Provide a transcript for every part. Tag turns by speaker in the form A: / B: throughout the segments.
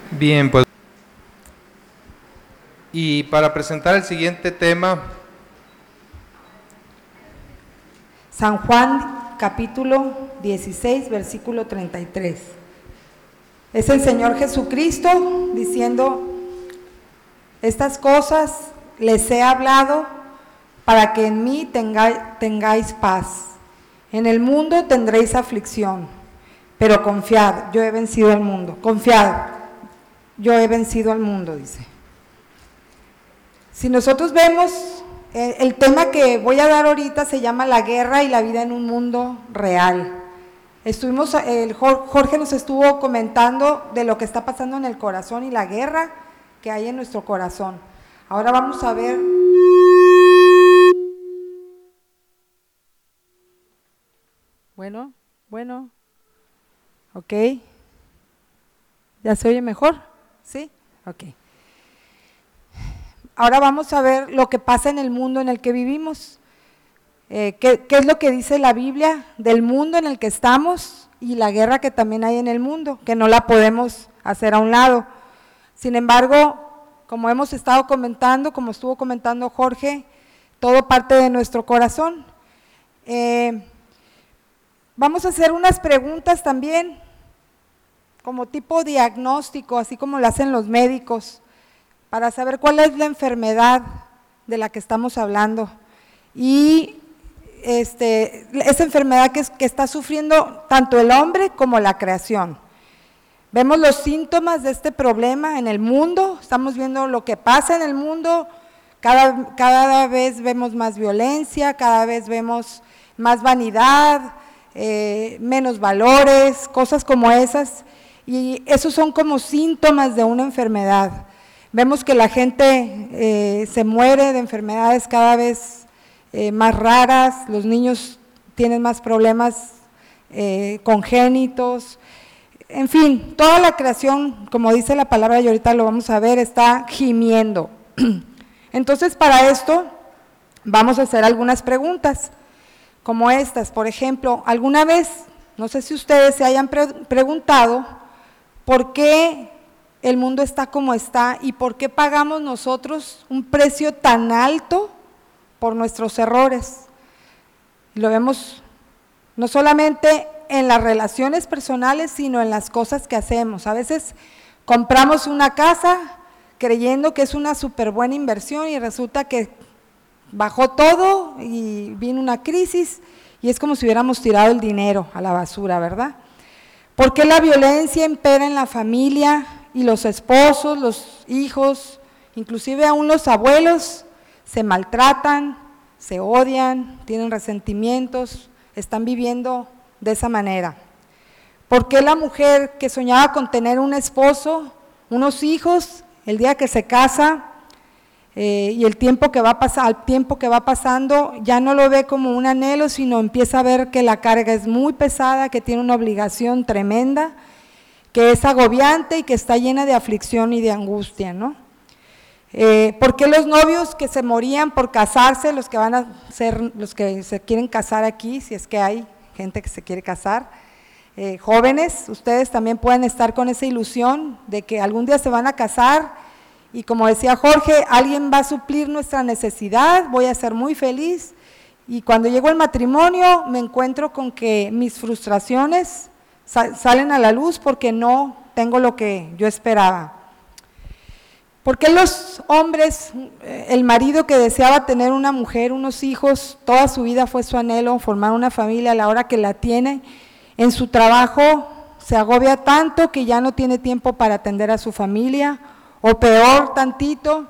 A: Bien, pues, y para presentar el siguiente tema,
B: San Juan capítulo 16, versículo 33. Es el Señor Jesucristo diciendo: estas cosas les he hablado para que en mí tengáis paz. En el mundo tendréis aflicción, pero confiad, yo he vencido al mundo. Confiad, yo he vencido al mundo, dice. Si nosotros vemos, el tema que voy a dar ahorita se llama la guerra y la vida en un mundo real. Jorge nos estuvo comentando de lo que está pasando en el corazón y la guerra que hay en nuestro corazón. Ahora vamos a ver. Bueno, ok. ¿Ya se oye mejor? ¿Sí? Ok. Ahora vamos a ver lo que pasa en el mundo en el que vivimos. ¿Qué es lo que dice la Biblia del mundo en el que estamos y la guerra que también hay en el mundo, que no la podemos hacer a un lado? Sin embargo, como hemos estado comentando, como estuvo comentando Jorge, todo parte de nuestro corazón. Vamos a hacer unas preguntas también, como tipo diagnóstico, así como lo hacen los médicos, para saber cuál es la enfermedad de la que estamos hablando y esa enfermedad que está sufriendo tanto el hombre como la creación. Vemos los síntomas de este problema en el mundo, estamos viendo lo que pasa en el mundo, cada vez vemos más violencia, cada vez vemos más vanidad, menos valores, cosas como esas, y esos son como síntomas de una enfermedad. Vemos que la gente se muere de enfermedades cada vez más raras, los niños tienen más problemas congénitos, en fin, toda la creación, como dice la palabra y ahorita lo vamos a ver, está gimiendo. Entonces, para esto vamos a hacer algunas preguntas, como estas. Por ejemplo, alguna vez, no sé si ustedes se hayan preguntado por qué el mundo está como está y por qué pagamos nosotros un precio tan alto por nuestros errores. Lo vemos no solamente en las relaciones personales, sino en las cosas que hacemos. A veces compramos una casa creyendo que es una súper buena inversión y resulta que bajó todo y vino una crisis y es como si hubiéramos tirado el dinero a la basura, ¿verdad? ¿Por qué la violencia impera en la familia y los esposos, los hijos, inclusive aún los abuelos se maltratan, se odian, tienen resentimientos, están viviendo de esa manera? ¿Por qué la mujer que soñaba con tener un esposo, unos hijos, el día que se casa y al tiempo que va pasando, ya no lo ve como un anhelo, sino empieza a ver que la carga es muy pesada, que tiene una obligación tremenda, que es agobiante y que está llena de aflicción y de angustia, ¿no? ¿Por qué los novios que se morían por casarse, los que van a ser, los que se quieren casar aquí, si es que hay gente que se quiere casar, jóvenes, ustedes también pueden estar con esa ilusión de que algún día se van a casar y como decía Jorge, alguien va a suplir nuestra necesidad, voy a ser muy feliz y cuando llego al matrimonio me encuentro con que mis frustraciones salen a la luz porque no tengo lo que yo esperaba. ¿Por qué los hombres, el marido que deseaba tener una mujer, unos hijos, toda su vida fue su anhelo, formar una familia, a la hora que la tiene, en su trabajo se agobia tanto que ya no tiene tiempo para atender a su familia, o peor tantito,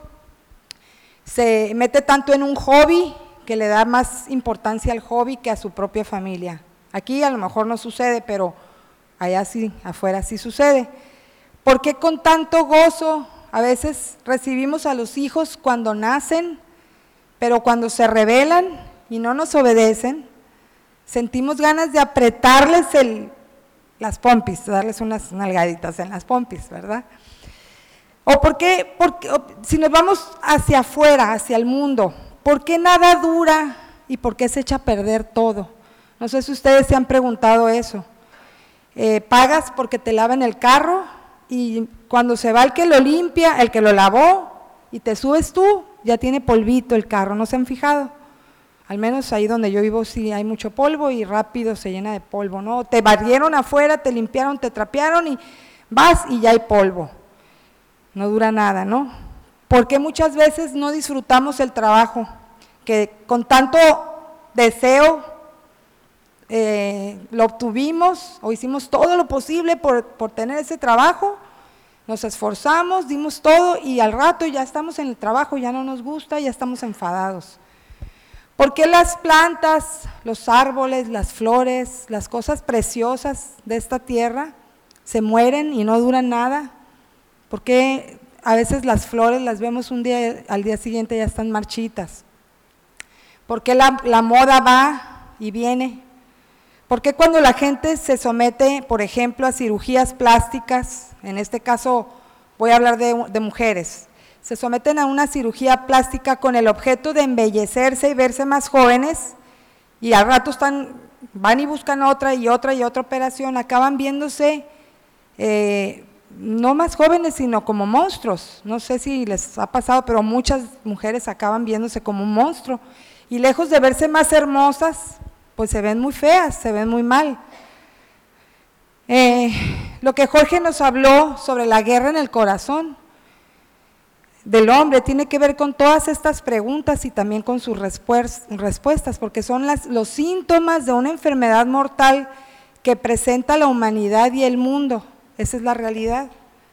B: se mete tanto en un hobby que le da más importancia al hobby que a su propia familia? Aquí a lo mejor no sucede, pero allá sí, afuera sí sucede. ¿Por qué con tanto gozo a veces recibimos a los hijos cuando nacen, pero cuando se rebelan y no nos obedecen, sentimos ganas de apretarles las pompis, darles unas nalgaditas en las pompis, ¿verdad? ¿O por qué, si nos vamos hacia afuera, hacia el mundo, por qué nada dura y por qué se echa a perder todo? No sé si ustedes se han preguntado eso. Pagas porque te laven el carro y cuando se va el que lo limpia, el que lo lavó, y te subes tú, ya tiene polvito el carro, ¿no se han fijado? Al menos ahí donde yo vivo sí hay mucho polvo y rápido se llena de polvo, ¿no? Te barrieron afuera, te limpiaron, te trapearon y vas y ya hay polvo. No dura nada, ¿no? Porque muchas veces no disfrutamos el trabajo, que con tanto deseo lo obtuvimos o hicimos todo lo posible por tener ese trabajo, nos esforzamos, dimos todo y al rato ya estamos en el trabajo, ya no nos gusta, ya estamos enfadados. ¿Por qué las plantas, los árboles, las flores, las cosas preciosas de esta tierra se mueren y no duran nada? ¿Por qué a veces las flores las vemos un día, al día siguiente ya están marchitas? ¿Por qué la moda va y viene? ¿Por qué cuando la gente se somete, por ejemplo, a cirugías plásticas, en este caso voy a hablar de mujeres, se someten a una cirugía plástica con el objeto de embellecerse y verse más jóvenes, y al rato van y buscan otra y otra operación, acaban viéndose no más jóvenes, sino como monstruos? No sé si les ha pasado, pero muchas mujeres acaban viéndose como un monstruo, y lejos de verse más hermosas, pues se ven muy feas, se ven muy mal. Lo que Jorge nos habló sobre la guerra en el corazón del hombre tiene que ver con todas estas preguntas y también con sus respuestas, porque son los síntomas de una enfermedad mortal que presenta la humanidad y el mundo. Esa es la realidad.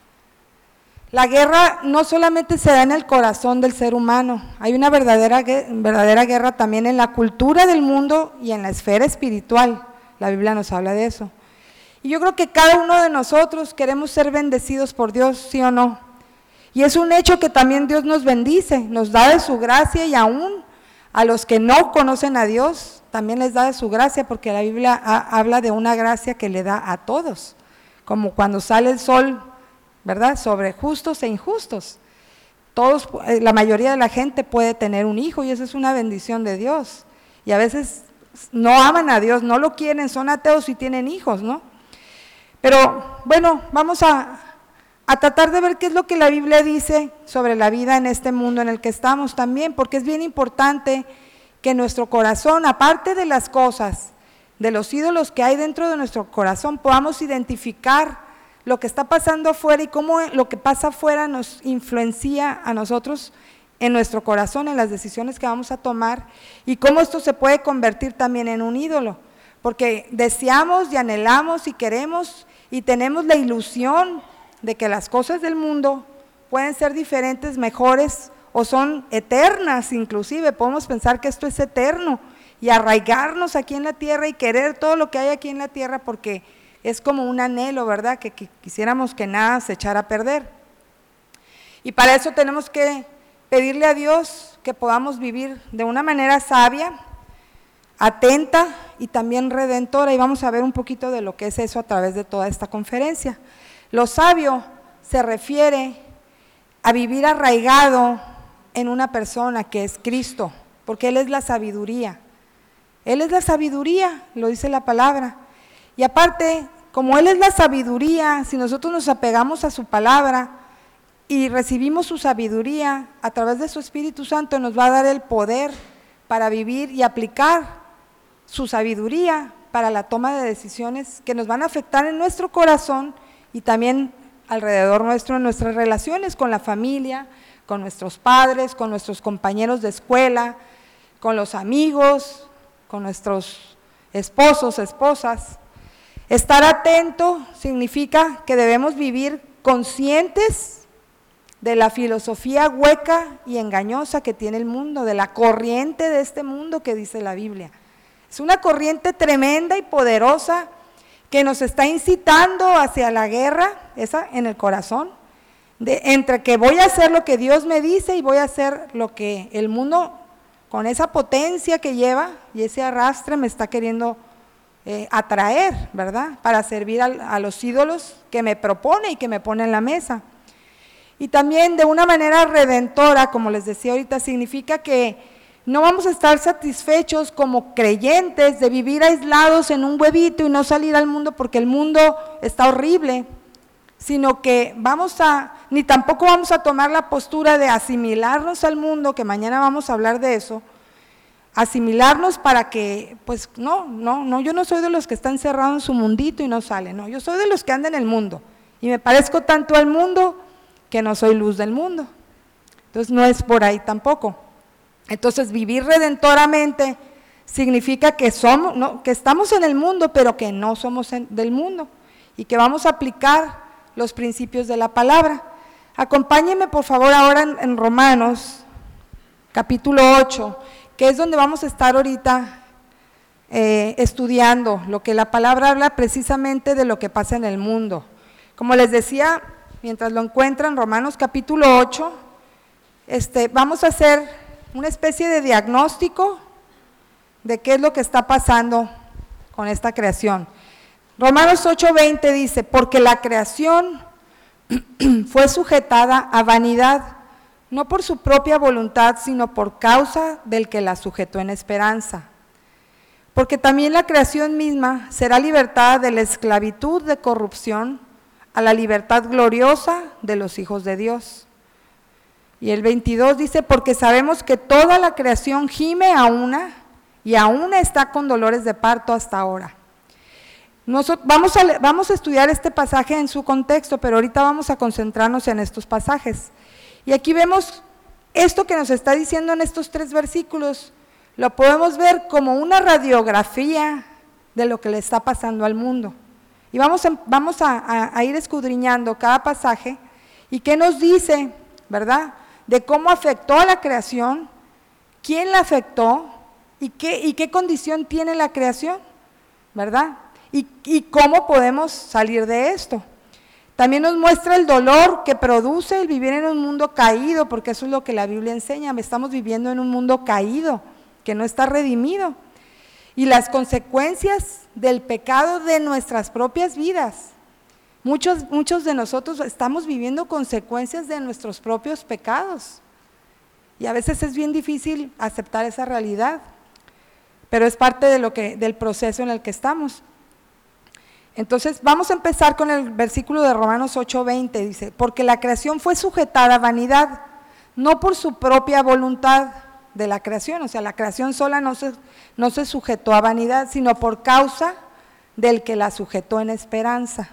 B: La guerra no solamente se da en el corazón del ser humano, hay una verdadera guerra también en la cultura del mundo y en la esfera espiritual. La Biblia nos habla de eso. Y yo creo que cada uno de nosotros queremos ser bendecidos por Dios, ¿sí o no? Y es un hecho que también Dios nos bendice, nos da de su gracia, y aún a los que no conocen a Dios también les da de su gracia, porque la Biblia habla de una gracia que le da a todos, como cuando sale el sol, ¿verdad?, sobre justos e injustos. Todos, la mayoría de la gente puede tener un hijo y eso es una bendición de Dios. Y a veces no aman a Dios, no lo quieren, son ateos y tienen hijos, ¿no? Pero bueno, vamos a tratar de ver qué es lo que la Biblia dice sobre la vida en este mundo en el que estamos también, porque es bien importante que nuestro corazón, aparte de las cosas, de los ídolos que hay dentro de nuestro corazón, podamos identificar lo que está pasando afuera y cómo lo que pasa afuera nos influencia a nosotros en nuestro corazón, en las decisiones que vamos a tomar, y cómo esto se puede convertir también en un ídolo, porque deseamos y anhelamos y queremos y tenemos la ilusión de que las cosas del mundo pueden ser diferentes, mejores o son eternas, inclusive podemos pensar que esto es eterno y arraigarnos aquí en la tierra y querer todo lo que hay aquí en la tierra, porque es como un anhelo, ¿verdad?, que quisiéramos que nada se echara a perder. Y para eso tenemos que pedirle a Dios que podamos vivir de una manera sabia, atenta y también redentora, y vamos a ver un poquito de lo que es eso a través de toda esta conferencia. Lo sabio se refiere a vivir arraigado en una persona que es Cristo, porque Él es la sabiduría. Él es la sabiduría, lo dice la palabra. Y aparte, como Él es la sabiduría, si nosotros nos apegamos a su palabra y recibimos su sabiduría a través de su Espíritu Santo, nos va a dar el poder para vivir y aplicar su sabiduría para la toma de decisiones que nos van a afectar en nuestro corazón y también alrededor nuestro, en nuestras relaciones con la familia, con nuestros padres, con nuestros compañeros de escuela, con los amigos, con nuestros esposos, esposas. Estar atento significa que debemos vivir conscientes de la filosofía hueca y engañosa que tiene el mundo, de la corriente de este mundo que dice la Biblia. Es una corriente tremenda y poderosa que nos está incitando hacia la guerra, esa en el corazón, entre que voy a hacer lo que Dios me dice y voy a hacer lo que el mundo, con esa potencia que lleva y ese arrastre, me está queriendo atraer, ¿verdad?, para servir a los ídolos que me propone y que me pone en la mesa. Y también de una manera redentora, como les decía ahorita, significa que no vamos a estar satisfechos como creyentes de vivir aislados en un huevito y no salir al mundo porque el mundo está horrible, sino que ni tampoco vamos a tomar la postura de asimilarnos al mundo, que mañana vamos a hablar de eso, asimilarnos para que, pues no, yo no soy de los que están encerrados en su mundito y no salen, no, yo soy de los que andan en el mundo, y me parezco tanto al mundo que no soy luz del mundo. Entonces no es por ahí tampoco. Entonces vivir redentoramente significa que estamos en el mundo, pero que no somos del mundo, y que vamos a aplicar los principios de la palabra. Acompáñenme por favor ahora en Romanos, capítulo 8, que es donde vamos a estar ahorita estudiando lo que la palabra habla precisamente de lo que pasa en el mundo. Como les decía, mientras lo encuentran, Romanos capítulo 8, vamos a hacer una especie de diagnóstico de qué es lo que está pasando con esta creación. Romanos 8:20 dice, porque la creación fue sujetada a vanidad, no por su propia voluntad, sino por causa del que la sujetó en esperanza. Porque también la creación misma será libertada de la esclavitud de corrupción a la libertad gloriosa de los hijos de Dios. Y el 22 dice, porque sabemos que toda la creación gime a una y aún está con dolores de parto hasta ahora. Vamos a estudiar este pasaje en su contexto, pero ahorita vamos a concentrarnos en estos pasajes. Y aquí vemos esto que nos está diciendo en estos 3 versículos, lo podemos ver como una radiografía de lo que le está pasando al mundo. Y vamos a ir escudriñando cada pasaje y qué nos dice, ¿verdad?, de cómo afectó a la creación, quién la afectó y qué condición tiene la creación, ¿verdad? Y cómo podemos salir de esto. También nos muestra el dolor que produce el vivir en un mundo caído, porque eso es lo que la Biblia enseña, estamos viviendo en un mundo caído, que no está redimido, y las consecuencias del pecado de nuestras propias vidas. Muchos de nosotros estamos viviendo consecuencias de nuestros propios pecados, y a veces es bien difícil aceptar esa realidad, pero es parte del proceso en el que estamos. Entonces vamos a empezar con el versículo de Romanos 8:20, dice, porque la creación fue sujetada a vanidad, no por su propia voluntad de la creación, o sea, la creación sola no se sujetó a vanidad, sino por causa del que la sujetó en esperanza.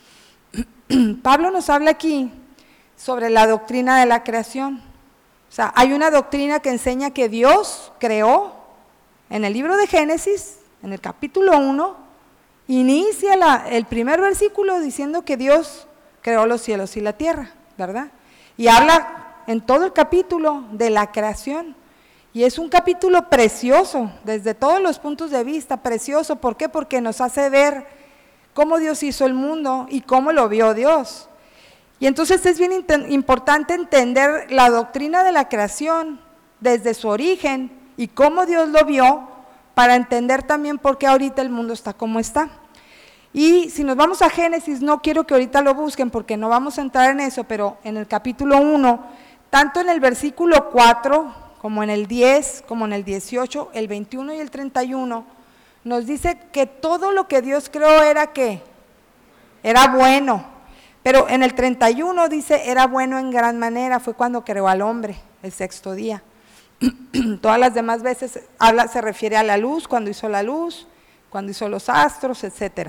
B: Pablo nos habla aquí sobre la doctrina de la creación. O sea, hay una doctrina que enseña que Dios creó, en el libro de Génesis, en el capítulo 1, inicia el primer versículo diciendo que Dios creó los cielos y la tierra, ¿verdad? Y habla en todo el capítulo de la creación. Y es un capítulo precioso, desde todos los puntos de vista, precioso. ¿Por qué? Porque nos hace ver cómo Dios hizo el mundo y cómo lo vio Dios. Y entonces es bien importante entender la doctrina de la creación desde su origen y cómo Dios lo vio, para entender también por qué ahorita el mundo está como está. Y si nos vamos a Génesis, no quiero que ahorita lo busquen porque no vamos a entrar en eso, pero en el capítulo 1, tanto en el versículo 4, como en el 10, como en el 18, el 21 y el 31, nos dice que todo lo que Dios creó era ¿qué? Era bueno, pero en el 31 dice, era bueno en gran manera, fue cuando creó al hombre, el 6º día. Todas las demás veces se refiere a la luz, cuando hizo la luz, cuando hizo los astros, etcétera.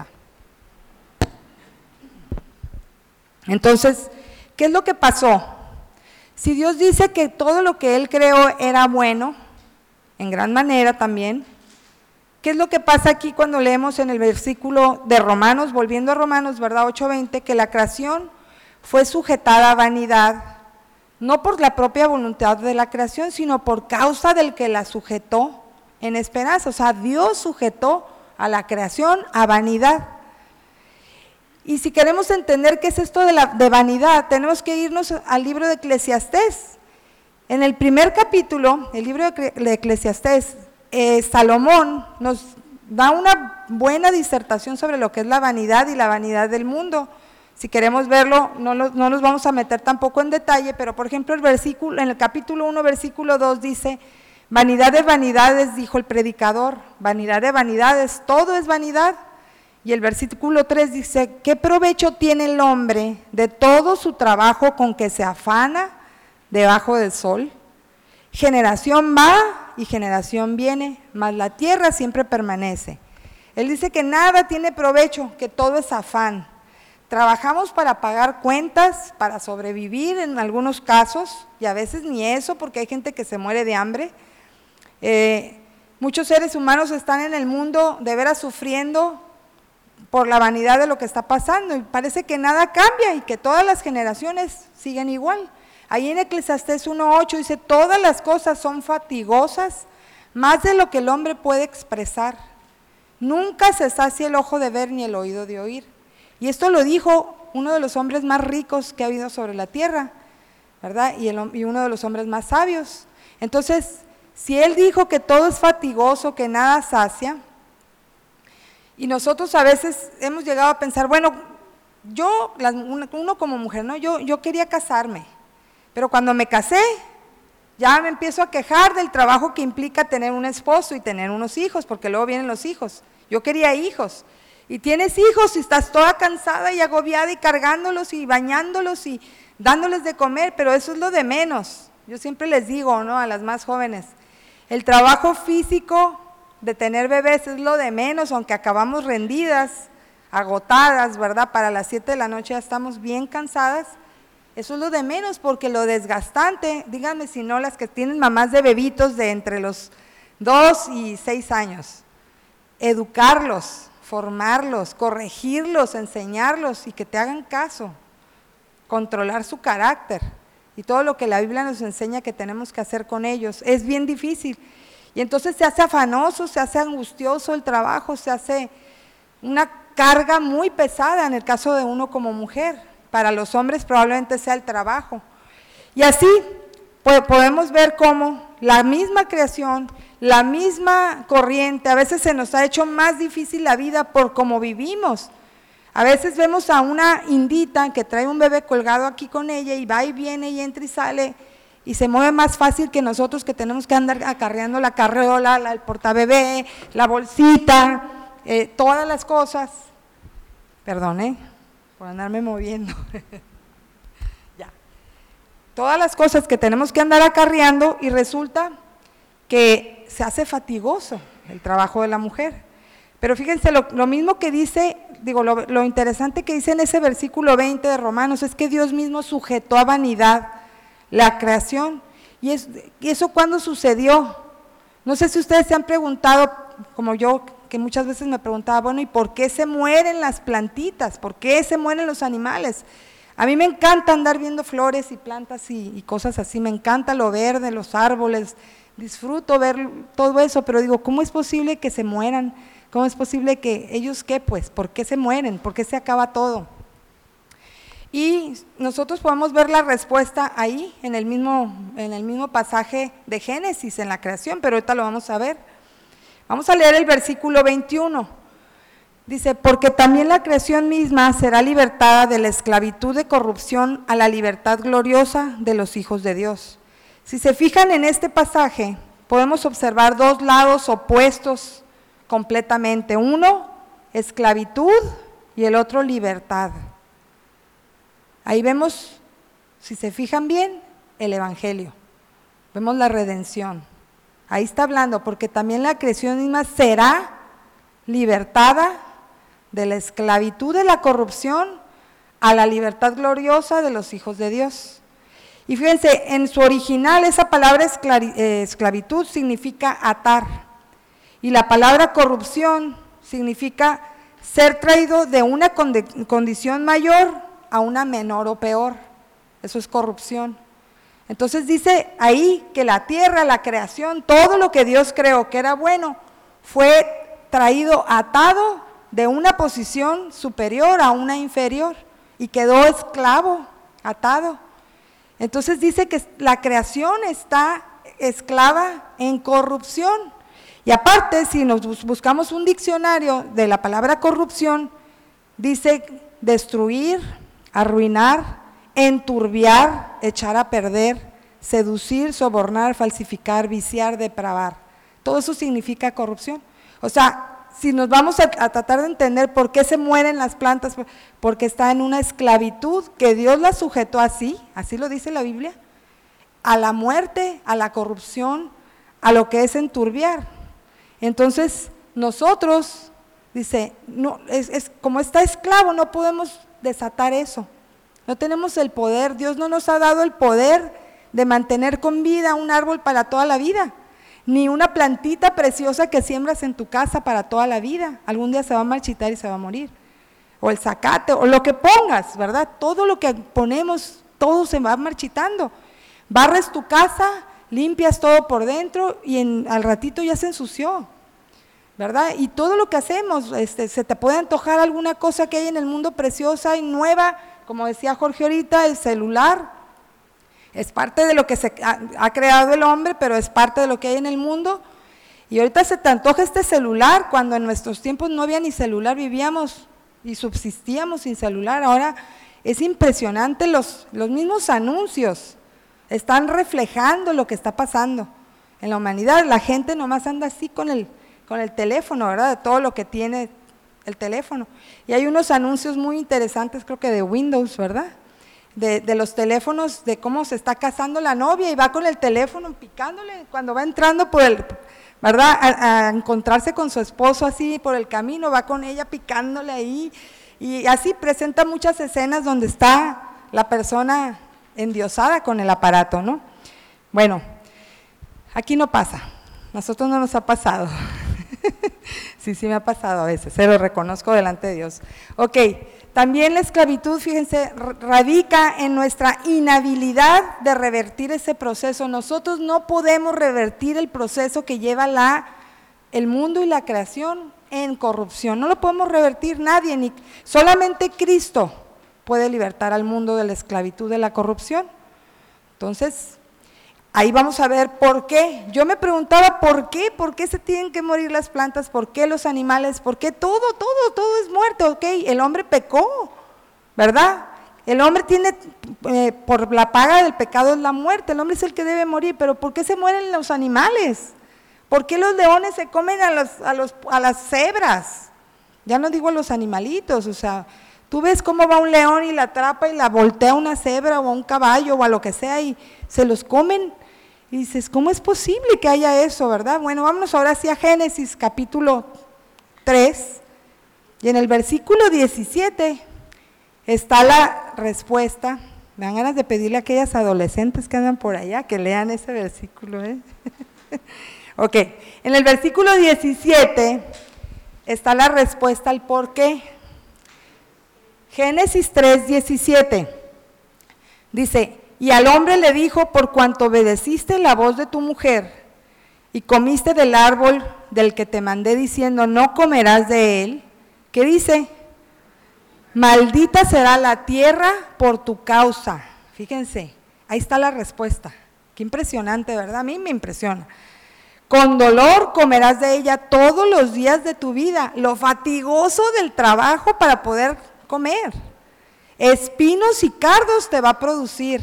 B: Entonces, ¿qué es lo que pasó? Si Dios dice que todo lo que Él creó era bueno, en gran manera también, ¿qué es lo que pasa aquí cuando leemos en el versículo de Romanos, volviendo a Romanos, ¿verdad? 8:20, que la creación fue sujetada a vanidad, no por la propia voluntad de la creación, sino por causa del que la sujetó en esperanza. O sea, Dios sujetó a la creación a vanidad. Y si queremos entender qué es esto de vanidad, tenemos que irnos al libro de Eclesiastés. En el primer capítulo, el libro de Eclesiastés, Salomón nos da una buena disertación sobre lo que es la vanidad y la vanidad del mundo. Si queremos verlo, no nos vamos a meter tampoco en detalle, pero por ejemplo en el capítulo 1, versículo 2 dice, vanidad de vanidades, dijo el predicador, vanidad de vanidades, todo es vanidad. y el versículo 3 dice, ¿qué provecho tiene el hombre de todo su trabajo con que se afana debajo del sol? Generación va y generación viene, mas la tierra siempre permanece. Él dice que nada tiene provecho, que todo es afán. Trabajamos para pagar cuentas, para sobrevivir en algunos casos, y a veces ni eso, porque hay gente que se muere de hambre. Muchos seres humanos están en el mundo de veras sufriendo por la vanidad de lo que está pasando, y parece que nada cambia y que todas las generaciones siguen igual. Ahí en Eclesiastés 1:8 dice, todas las cosas son fatigosas, más de lo que el hombre puede expresar. Nunca se sacia el ojo de ver ni el oído de oír. Y esto lo dijo uno de los hombres más ricos que ha habido sobre la tierra, ¿verdad? Y uno de los hombres más sabios. Entonces, si él dijo que todo es fatigoso, que nada sacia, y nosotros a veces hemos llegado a pensar, bueno, uno como mujer, ¿no? Yo quería casarme, pero cuando me casé, ya me empiezo a quejar del trabajo que implica tener un esposo y tener unos hijos, porque luego vienen los hijos. Yo quería hijos, y tienes hijos y estás toda cansada y agobiada y cargándolos y bañándolos y dándoles de comer, pero eso es lo de menos. Yo siempre les digo, ¿no?, a las más jóvenes, el trabajo físico de tener bebés es lo de menos, aunque acabamos rendidas, agotadas, ¿verdad? Para las 7 de la noche ya estamos bien cansadas. Eso es lo de menos, porque lo desgastante, díganme si no, las que tienen mamás de bebitos de entre los 2 y 6 años, educarlos, formarlos, corregirlos, enseñarlos y que te hagan caso, controlar su carácter y todo lo que la Biblia nos enseña que tenemos que hacer con ellos, es bien difícil. Y entonces se hace afanoso, se hace angustioso el trabajo, se hace una carga muy pesada en el caso de uno como mujer. Para los hombres probablemente sea el trabajo. Y así podemos ver cómo la misma creación, la misma corriente, a veces se nos ha hecho más difícil la vida por cómo vivimos. A veces vemos a una indita que trae un bebé colgado aquí con ella y va y viene y entra y sale y se mueve más fácil que nosotros, que tenemos que andar acarreando la carreola, el portabebé, la bolsita, todas las cosas. Perdón, por andarme moviendo. Ya. Todas las cosas que tenemos que andar acarreando, y resulta que se hace fatigoso el trabajo de la mujer. Pero fíjense, lo mismo que dice, lo interesante que dice en ese versículo 20 de Romanos es que Dios mismo sujetó a vanidad la creación. ¿Y eso cuándo sucedió? No sé si ustedes se han preguntado, como yo, que muchas veces me preguntaba, bueno, ¿y por qué se mueren las plantitas? ¿Por qué se mueren los animales? A mí me encanta andar viendo flores y plantas y cosas así, me encanta lo verde, los árboles, disfruto ver todo eso, pero digo, ¿cómo es posible que se mueran? ¿Cómo es posible que ellos qué pues? ¿Por qué se mueren? ¿Por qué se acaba todo? Y nosotros podemos ver la respuesta ahí, en el mismo pasaje de Génesis, en la creación, pero ahorita lo vamos a ver. Vamos a leer el versículo 21. Dice, porque también la creación misma será libertada de la esclavitud de corrupción a la libertad gloriosa de los hijos de Dios. Si se fijan en este pasaje, podemos observar dos lados opuestos completamente. Uno, esclavitud, y el otro, libertad. Ahí vemos, si se fijan bien, el evangelio. Vemos la redención. Ahí está hablando, porque también la creación misma será libertada de la esclavitud de la corrupción a la libertad gloriosa de los hijos de Dios. Y fíjense, en su original esa palabra esclavitud significa atar, y la palabra corrupción significa ser traído de una condición mayor a una menor o peor. Eso es corrupción. Entonces dice ahí que la tierra, la creación, todo lo que Dios creó que era bueno, fue traído atado de una posición superior a una inferior y quedó esclavo, atado. Entonces dice que la creación está esclava en corrupción. Y aparte, si nos buscamos un diccionario de la palabra corrupción, dice destruir, arruinar, enturbiar, echar a perder, seducir, sobornar, falsificar, viciar, depravar. Todo eso significa corrupción. O sea, si nos vamos a tratar de entender por qué se mueren las plantas, porque está en una esclavitud que Dios la sujetó así lo dice la Biblia, a la muerte, a la corrupción, a lo que es enturbiar. Entonces, nosotros, dice, no, como está esclavo, no podemos desatar eso. No tenemos el poder, Dios no nos ha dado el poder de mantener con vida un árbol para toda la vida, ni una plantita preciosa que siembras en tu casa para toda la vida. Algún día se va a marchitar y se va a morir. O el zacate, o lo que pongas, ¿verdad? Todo lo que ponemos, todo se va marchitando. Barres tu casa, limpias todo por dentro y al ratito ya se ensució, ¿verdad? Y todo lo que hacemos, se te puede antojar alguna cosa que hay en el mundo preciosa y nueva, como decía Jorge ahorita, el celular, es parte de lo que se ha creado el hombre, pero es parte de lo que hay en el mundo, y ahorita se te antoja este celular, cuando en nuestros tiempos no había ni celular, vivíamos y subsistíamos sin celular. Ahora es impresionante, los mismos anuncios están reflejando lo que está pasando en la humanidad. La gente nomás anda así con el teléfono, ¿verdad? De todo lo que tiene el teléfono. Y hay unos anuncios muy interesantes, creo que de Windows, ¿verdad? De los teléfonos, de cómo se está casando la novia y va con el teléfono picándole cuando va entrando ¿verdad? A encontrarse con su esposo así por el camino, va con ella picándole ahí, y así presenta muchas escenas donde está la persona endiosada con el aparato, ¿no? Bueno, aquí no pasa, nosotros no nos ha pasado. Sí me ha pasado a veces, se lo reconozco delante de Dios. Ok, también la esclavitud, fíjense, radica en nuestra inhabilidad de revertir ese proceso. Nosotros no podemos revertir el proceso que lleva el mundo y la creación en corrupción, no lo podemos revertir nadie, solamente Cristo puede libertar al mundo de la esclavitud, de la corrupción. Entonces, ahí vamos a ver por qué. Yo me preguntaba por qué se tienen que morir las plantas, por qué los animales, por qué todo es muerto. Ok, el hombre pecó, ¿verdad? El hombre tiene, por la paga del pecado es la muerte, el hombre es el que debe morir, pero ¿por qué se mueren los animales? ¿Por qué los leones se comen a las cebras? Ya no digo a los animalitos, o sea, tú ves cómo va un león y la atrapa y la voltea a una cebra o a un caballo o a lo que sea y se los comen. Y dices, ¿cómo es posible que haya eso, verdad? Bueno, vámonos ahora sí a Génesis capítulo 3, y en el versículo 17 está la respuesta. Me dan ganas de pedirle a aquellas adolescentes que andan por allá que lean ese versículo, ¿eh? Ok, en el versículo 17 está la respuesta al por qué. Génesis 3:17 dice, y al hombre le dijo, por cuanto obedeciste la voz de tu mujer y comiste del árbol del que te mandé diciendo, no comerás de él, ¿qué dice? Maldita será la tierra por tu causa. Fíjense, ahí está la respuesta. Qué impresionante, ¿verdad? A mí me impresiona. Con dolor comerás de ella todos los días de tu vida, lo fatigoso del trabajo para poder comer. Espinos y cardos te va a producir,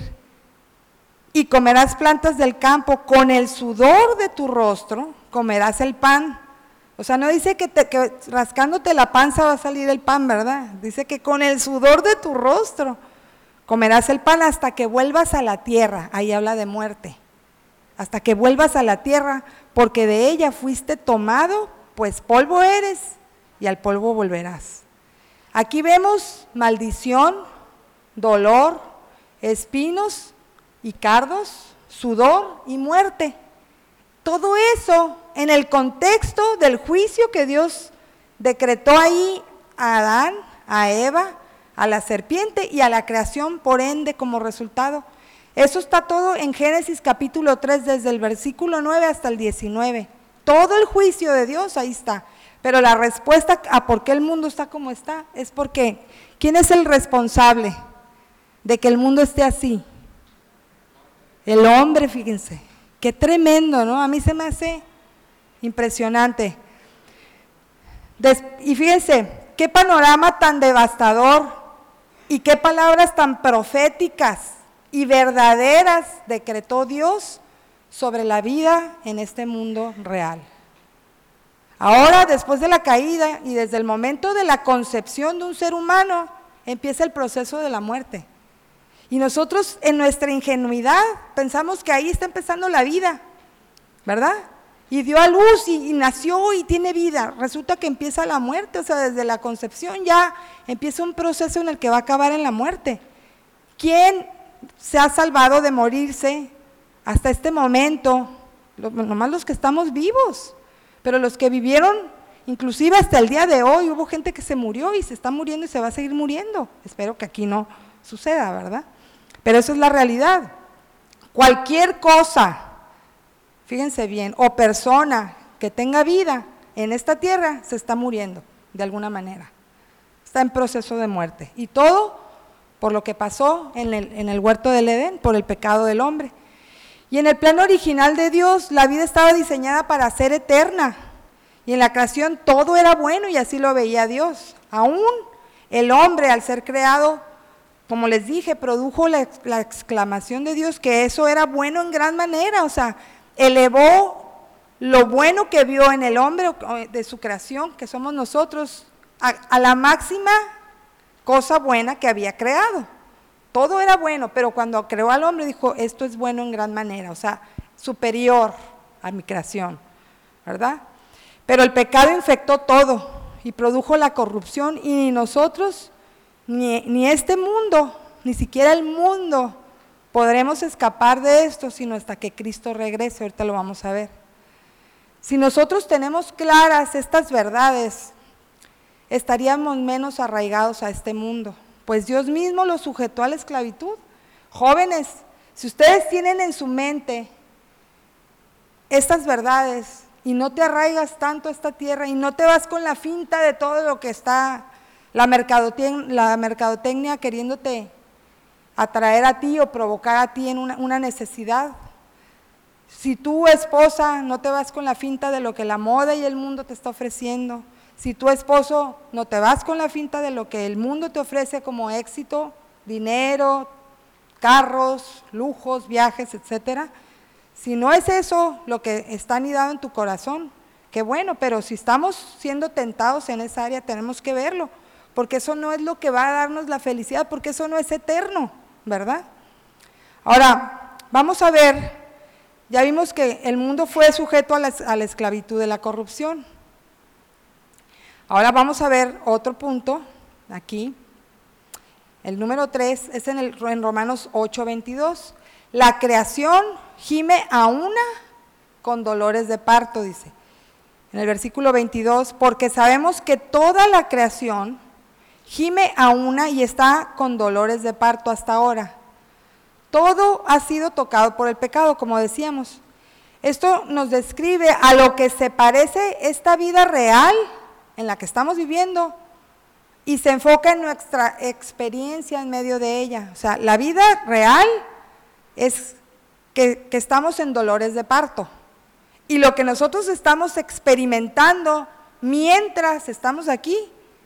B: y comerás plantas del campo, con el sudor de tu rostro comerás el pan. O sea, no dice que rascándote la panza va a salir el pan, ¿verdad? Dice que con el sudor de tu rostro comerás el pan hasta que vuelvas a la tierra. Ahí habla de muerte. Hasta que vuelvas a la tierra, porque de ella fuiste tomado, pues polvo eres y al polvo volverás. Aquí vemos maldición, dolor, espinos y cardos, sudor y muerte. Todo eso en el contexto del juicio que Dios decretó ahí a Adán, a Eva, a la serpiente y a la creación por ende como resultado. Eso está todo en Génesis capítulo 3, desde el versículo 9 hasta el 19. Todo el juicio de Dios ahí está. Pero la respuesta a por qué el mundo está como está es porque ¿quién es el responsable de que el mundo esté así? El hombre, fíjense. Qué tremendo, ¿no? A mí se me hace impresionante. Y fíjense, qué panorama tan devastador y qué palabras tan proféticas y verdaderas decretó Dios sobre la vida en este mundo real. Ahora, después de la caída y desde el momento de la concepción de un ser humano, empieza el proceso de la muerte. Y nosotros en nuestra ingenuidad pensamos que ahí está empezando la vida, ¿verdad? Y dio a luz y nació y tiene vida. Resulta que empieza la muerte, o sea, desde la concepción ya empieza un proceso en el que va a acabar en la muerte. ¿Quién se ha salvado de morirse hasta este momento? Nomás los que estamos vivos, pero los que vivieron, inclusive hasta el día de hoy, hubo gente que se murió y se está muriendo y se va a seguir muriendo. Espero que aquí no suceda, ¿verdad? Pero eso es la realidad. Cualquier cosa, fíjense bien, o persona que tenga vida en esta tierra se está muriendo de alguna manera. Está en proceso de muerte. Y todo por lo que pasó en el huerto del Edén, por el pecado del hombre. Y en el plan original de Dios, la vida estaba diseñada para ser eterna. Y en la creación todo era bueno y así lo veía Dios. Aún el hombre, al ser creado, como les dije, produjo la exclamación de Dios que eso era bueno en gran manera, o sea, elevó lo bueno que vio en el hombre de su creación, que somos nosotros, a la máxima cosa buena que había creado. Todo era bueno, pero cuando creó al hombre dijo, esto es bueno en gran manera, o sea, superior a mi creación, ¿verdad? Pero el pecado infectó todo y produjo la corrupción y ni nosotros, ni este mundo, ni siquiera el mundo, podremos escapar de esto sino hasta que Cristo regrese. Ahorita lo vamos a ver. Si nosotros tenemos claras estas verdades, estaríamos menos arraigados a este mundo, pues Dios mismo los sujetó a la esclavitud. Jóvenes, si ustedes tienen en su mente estas verdades y no te arraigas tanto a esta tierra y no te vas con la finta de todo lo que está la mercadotecnia queriéndote atraer a ti o provocar a ti en una necesidad. Si tú, esposa, no te vas con la finta de lo que la moda y el mundo te está ofreciendo, si tu esposo no te vas con la finta de lo que el mundo te ofrece como éxito, dinero, carros, lujos, viajes, etcétera, si no es eso lo que está anidado en tu corazón, qué bueno, pero si estamos siendo tentados en esa área tenemos que verlo, porque eso no es lo que va a darnos la felicidad, porque eso no es eterno, ¿verdad? Ahora, vamos a ver, ya vimos que el mundo fue sujeto a la esclavitud de la corrupción. Ahora vamos a ver otro punto, aquí, el número 3, es en Romanos 8:22. La creación gime a una con dolores de parto, dice. En el versículo 22, porque sabemos que toda la creación gime a una y está con dolores de parto hasta ahora. Todo ha sido tocado por el pecado, como decíamos. Esto nos describe a lo que se parece esta vida real en la que estamos viviendo y se enfoca en nuestra experiencia en medio de ella. O sea, la vida real es que estamos en dolores de parto. Y lo que nosotros estamos experimentando mientras estamos aquí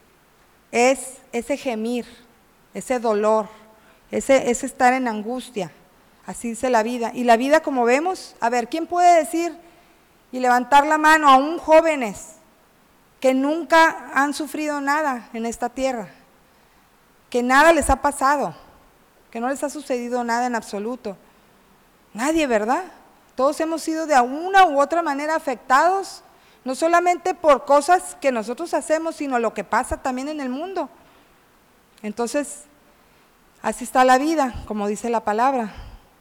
B: es ese gemir, ese dolor, ese estar en angustia. Así dice la vida. Y la vida, como vemos, a ver, ¿quién puede decir y levantar la mano aún jóvenes que nunca han sufrido nada en esta tierra? Que nada les ha pasado, que no les ha sucedido nada en absoluto. Nadie, ¿verdad? Todos hemos sido de una u otra manera afectados, no solamente por cosas que nosotros hacemos, sino lo que pasa también en el mundo. Entonces, así está la vida, como dice la palabra,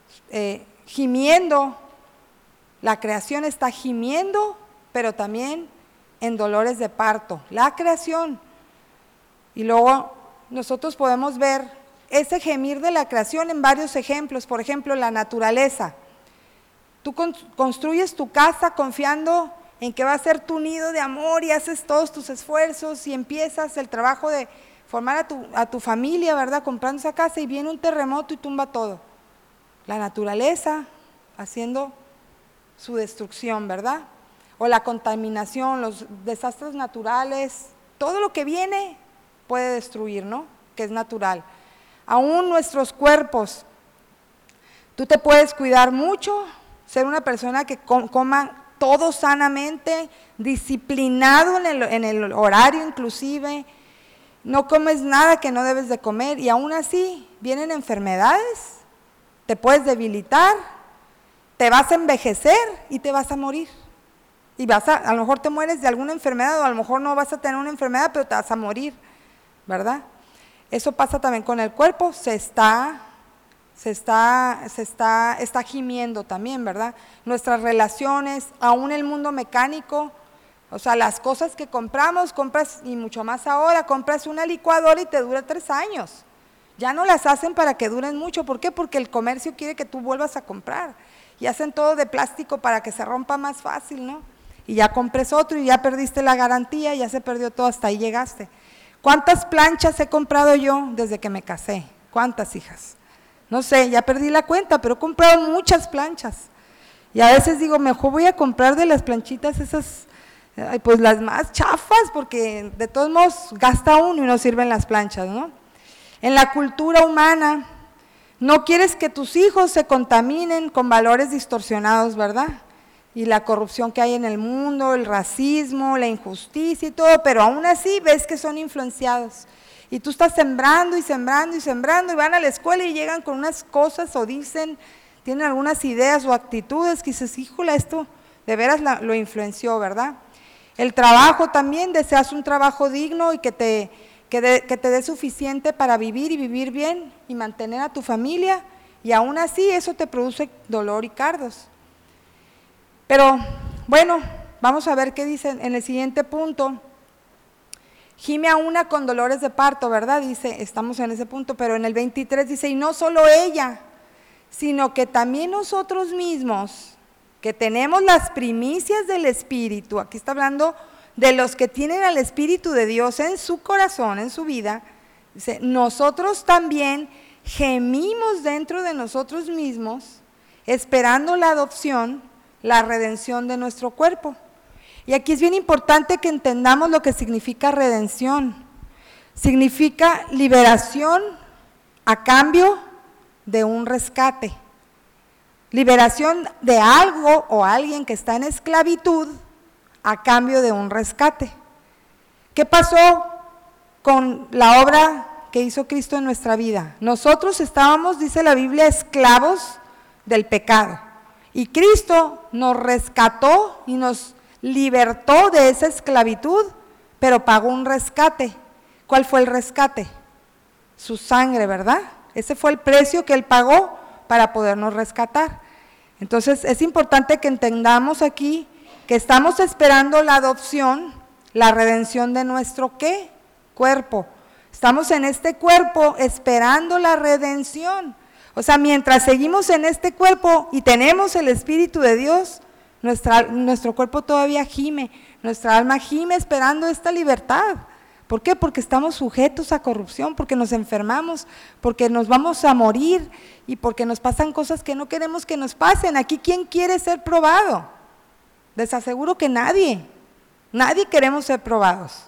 B: gimiendo, la creación está gimiendo, pero también en dolores de parto, la creación. Y luego nosotros podemos ver ese gemir de la creación en varios ejemplos, por ejemplo, la naturaleza. Tú construyes tu casa confiando en que va a ser tu nido de amor y haces todos tus esfuerzos y empiezas el trabajo de formar a tu familia, ¿verdad? Comprando esa casa y viene un terremoto y tumba todo. La naturaleza haciendo su destrucción, ¿verdad? O la contaminación, los desastres naturales, todo lo que viene puede destruir, ¿no? Que es natural. Aún nuestros cuerpos, tú te puedes cuidar mucho, ser una persona que coma todo sanamente, disciplinado en el horario inclusive, no comes nada que no debes de comer y aún así vienen enfermedades, te puedes debilitar, te vas a envejecer y te vas a morir. Y a lo mejor te mueres de alguna enfermedad o a lo mejor no vas a tener una enfermedad, pero te vas a morir, ¿verdad? Eso pasa también con el cuerpo, se está gimiendo también, ¿verdad? Nuestras relaciones, aún el mundo mecánico, o sea, las cosas que compras, y mucho más ahora, compras una licuadora y te dura 3 años. Ya no las hacen para que duren mucho, ¿por qué? Porque el comercio quiere que tú vuelvas a comprar, y hacen todo de plástico para que se rompa más fácil, ¿no? Y ya compres otro y ya perdiste la garantía, ya se perdió todo, hasta ahí llegaste. ¿Cuántas planchas he comprado yo desde que me casé? ¿Cuántas, hijas? No sé, ya perdí la cuenta, pero he comprado muchas planchas. Y a veces digo, mejor voy a comprar de las planchitas esas, pues las más chafas, porque de todos modos gasta uno y no sirven las planchas, ¿no? En la cultura humana, no quieres que tus hijos se contaminen con valores distorsionados, ¿verdad? Y la corrupción que hay en el mundo, el racismo, la injusticia y todo, pero aún así ves que son influenciados. Y tú estás sembrando y sembrando y sembrando y van a la escuela y llegan con unas cosas o dicen, tienen algunas ideas o actitudes que dices, híjole, esto de veras lo influenció, ¿verdad? El trabajo también, deseas un trabajo digno y que te dé suficiente para vivir y vivir bien y mantener a tu familia, y aún así eso te produce dolor y cardos. Pero bueno, vamos a ver qué dice en el siguiente punto. Gime a una con dolores de parto, ¿verdad? Dice, estamos en ese punto, pero en el 23 dice, y no solo ella, sino que también nosotros mismos, que tenemos las primicias del Espíritu, aquí está hablando de los que tienen al Espíritu de Dios en su corazón, en su vida, dice, nosotros también gemimos dentro de nosotros mismos, esperando la adopción, la redención de nuestro cuerpo. Y aquí es bien importante que entendamos lo que significa redención. Significa liberación a cambio de un rescate. Liberación de algo o alguien que está en esclavitud a cambio de un rescate. ¿Qué pasó con la obra que hizo Cristo en nuestra vida? Nosotros estábamos, dice la Biblia, esclavos del pecado. Y Cristo nos rescató y nos libertó de esa esclavitud, pero pagó un rescate. ¿Cuál fue el rescate? Su sangre, ¿verdad? Ese fue el precio que Él pagó para podernos rescatar. Entonces es importante que entendamos aquí que estamos esperando la adopción, la redención de nuestro ¿qué? Cuerpo. Estamos en este cuerpo esperando la redención. O sea, mientras seguimos en este cuerpo y tenemos el Espíritu de Dios, nuestro cuerpo todavía gime, nuestra alma gime esperando esta libertad. ¿Por qué? Porque estamos sujetos a corrupción, porque nos enfermamos, porque nos vamos a morir y porque nos pasan cosas que no queremos que nos pasen. Aquí, ¿quién quiere ser probado? Les aseguro que nadie queremos ser probados.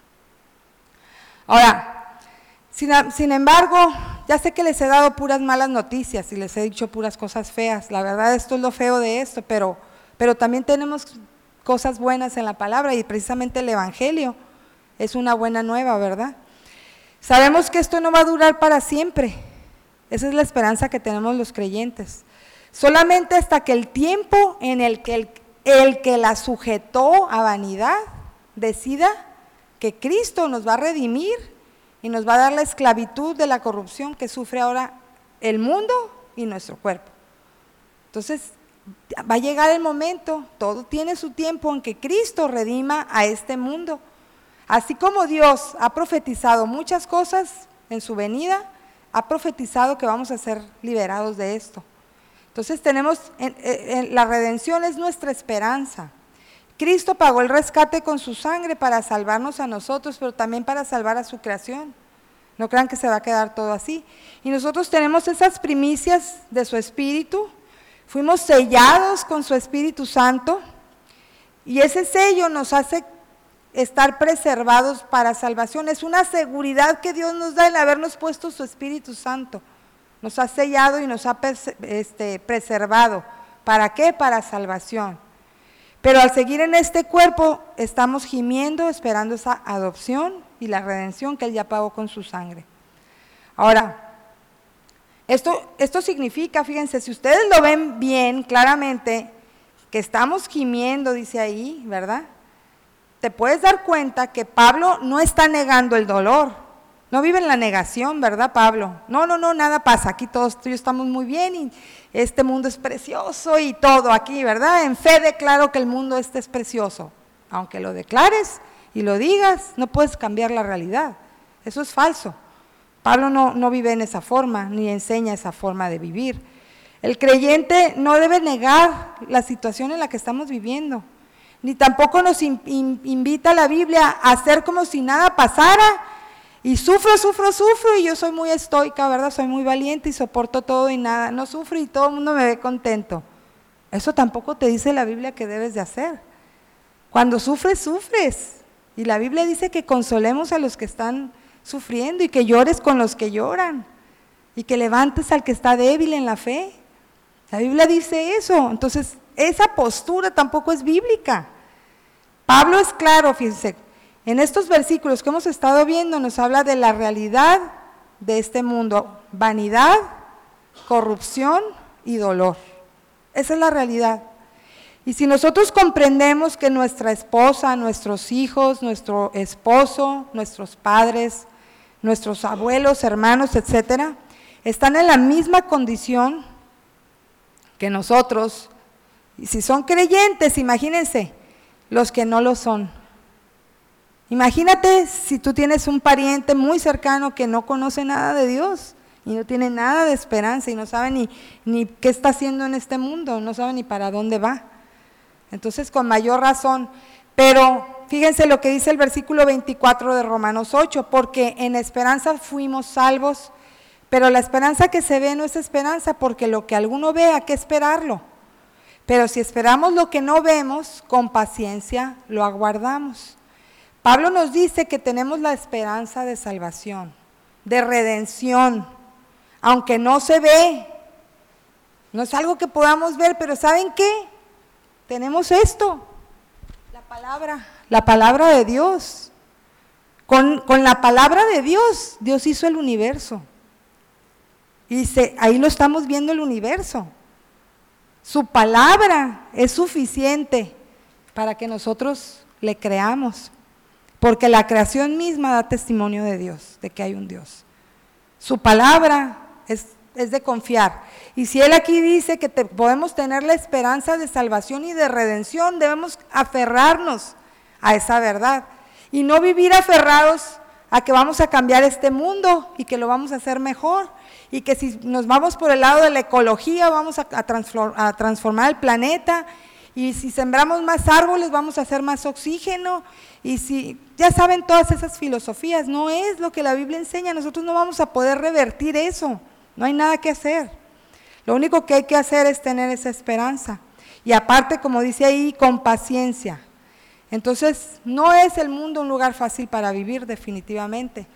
B: Ahora, sin embargo, ya sé que les he dado puras malas noticias y les he dicho puras cosas feas. La verdad, esto es lo feo de esto, pero también tenemos cosas buenas en la palabra y precisamente el Evangelio es una buena nueva, ¿verdad? Sabemos que esto no va a durar para siempre. Esa es la esperanza que tenemos los creyentes. Solamente hasta que el tiempo en el que el que la sujetó a vanidad decida que Cristo nos va a redimir y nos va a dar la esclavitud de la corrupción que sufre ahora el mundo y nuestro cuerpo. Entonces, va a llegar el momento, todo tiene su tiempo en que Cristo redima a este mundo. Así como Dios ha profetizado muchas cosas en su venida, ha profetizado que vamos a ser liberados de esto. Entonces la redención es nuestra esperanza. Cristo pagó el rescate con su sangre para salvarnos a nosotros, pero también para salvar a su creación. No crean que se va a quedar todo así. Y nosotros tenemos esas primicias de su Espíritu, fuimos sellados con su Espíritu Santo, y ese sello nos hace estar preservados para salvación. Es una seguridad que Dios nos da en habernos puesto su Espíritu Santo. Nos ha sellado y nos ha preservado. ¿Para qué? Para salvación. Pero al seguir en este cuerpo, estamos gimiendo, esperando esa adopción y la redención que Él ya pagó con su sangre. Ahora, esto significa, fíjense, si ustedes lo ven bien, claramente, que estamos gimiendo, dice ahí, ¿verdad? Te puedes dar cuenta que Pablo no está negando el dolor. No vive en la negación, ¿verdad, Pablo? No, nada pasa, aquí todos tú y yo estamos muy bien y este mundo es precioso y todo aquí, ¿verdad? En fe declaro que el mundo es precioso. Aunque lo declares y lo digas, no puedes cambiar la realidad. Eso es falso. Pablo no vive en esa forma, ni enseña esa forma de vivir. El creyente no debe negar la situación en la que estamos viviendo, ni tampoco nos invita la Biblia a hacer como si nada pasara. Y sufro y yo soy muy estoica, ¿verdad? Soy muy valiente y soporto todo y nada, no sufro y todo el mundo me ve contento. Eso tampoco te dice la Biblia que debes de hacer. Cuando sufres, sufres. Y la Biblia dice que consolemos a los que están sufriendo y que llores con los que lloran y que levantes al que está débil en la fe. La Biblia dice eso, entonces esa postura tampoco es bíblica. Pablo es claro, fíjense. En estos versículos que hemos estado viendo nos habla de la realidad de este mundo, vanidad, corrupción y dolor. Esa es la realidad. Y si nosotros comprendemos que nuestra esposa, nuestros hijos, nuestro esposo, nuestros padres, nuestros abuelos, hermanos, etcétera, están en la misma condición que nosotros, y si son creyentes, imagínense, los que no lo son. Imagínate si tú tienes un pariente muy cercano que no conoce nada de Dios y no tiene nada de esperanza y no sabe ni qué está haciendo en este mundo, no sabe ni para dónde va. Entonces, con mayor razón. Pero fíjense lo que dice el versículo 24 de Romanos 8, porque en esperanza fuimos salvos, pero la esperanza que se ve no es esperanza, porque lo que alguno ve hay que esperarlo. Pero si esperamos lo que no vemos, con paciencia lo aguardamos. Pablo nos dice que tenemos la esperanza de salvación, de redención, aunque no se ve, no es algo que podamos ver, pero ¿saben qué? Tenemos esto, la palabra de Dios. Con la palabra de Dios, Dios hizo el universo. Y dice, ahí lo estamos viendo el universo. Su palabra es suficiente para que nosotros le creamos. Porque la creación misma da testimonio de Dios, de que hay un Dios. Su palabra es de confiar. Y si Él aquí dice que podemos tener la esperanza de salvación y de redención, debemos aferrarnos a esa verdad. Y no vivir aferrados a que vamos a cambiar este mundo y que lo vamos a hacer mejor. Y que si nos vamos por el lado de la ecología, vamos a transformar el planeta. Y si sembramos más árboles, vamos a hacer más oxígeno. Y si, ya saben todas esas filosofías, no es lo que la Biblia enseña, nosotros no vamos a poder revertir eso, no hay nada que hacer. Lo único que hay que hacer es tener esa esperanza. Y aparte, como dice ahí, con paciencia. Entonces, no es el mundo un lugar fácil para vivir, definitivamente.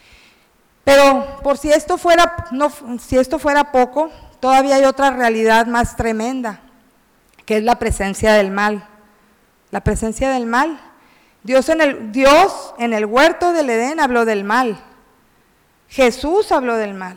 B: Pero por si esto fuera poco, todavía hay otra realidad más tremenda, que es la presencia del mal. La presencia del mal. Dios en el huerto del Edén habló del mal. Jesús habló del mal.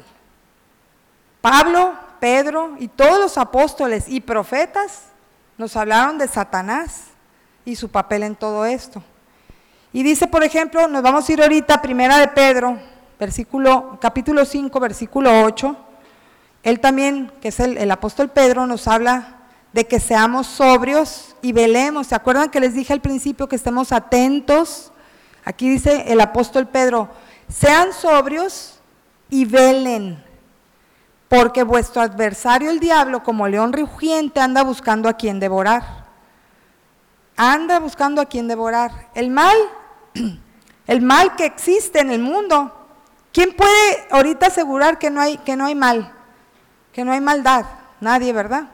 B: Pablo, Pedro y todos los apóstoles y profetas nos hablaron de Satanás y su papel en todo esto. Y dice, por ejemplo, nos vamos a ir ahorita a Primera de Pedro, capítulo 5, versículo 8. Él también, que es el apóstol Pedro, nos habla de que seamos sobrios y velemos. ¿Se acuerdan que les dije al principio que estemos atentos? Aquí dice el apóstol Pedro, sean sobrios y velen, porque vuestro adversario el diablo, como león rugiente, anda buscando a quien devorar. Anda buscando a quien devorar. El mal que existe en el mundo, ¿quién puede ahorita asegurar que no hay mal? Que no hay maldad. Nadie, ¿verdad?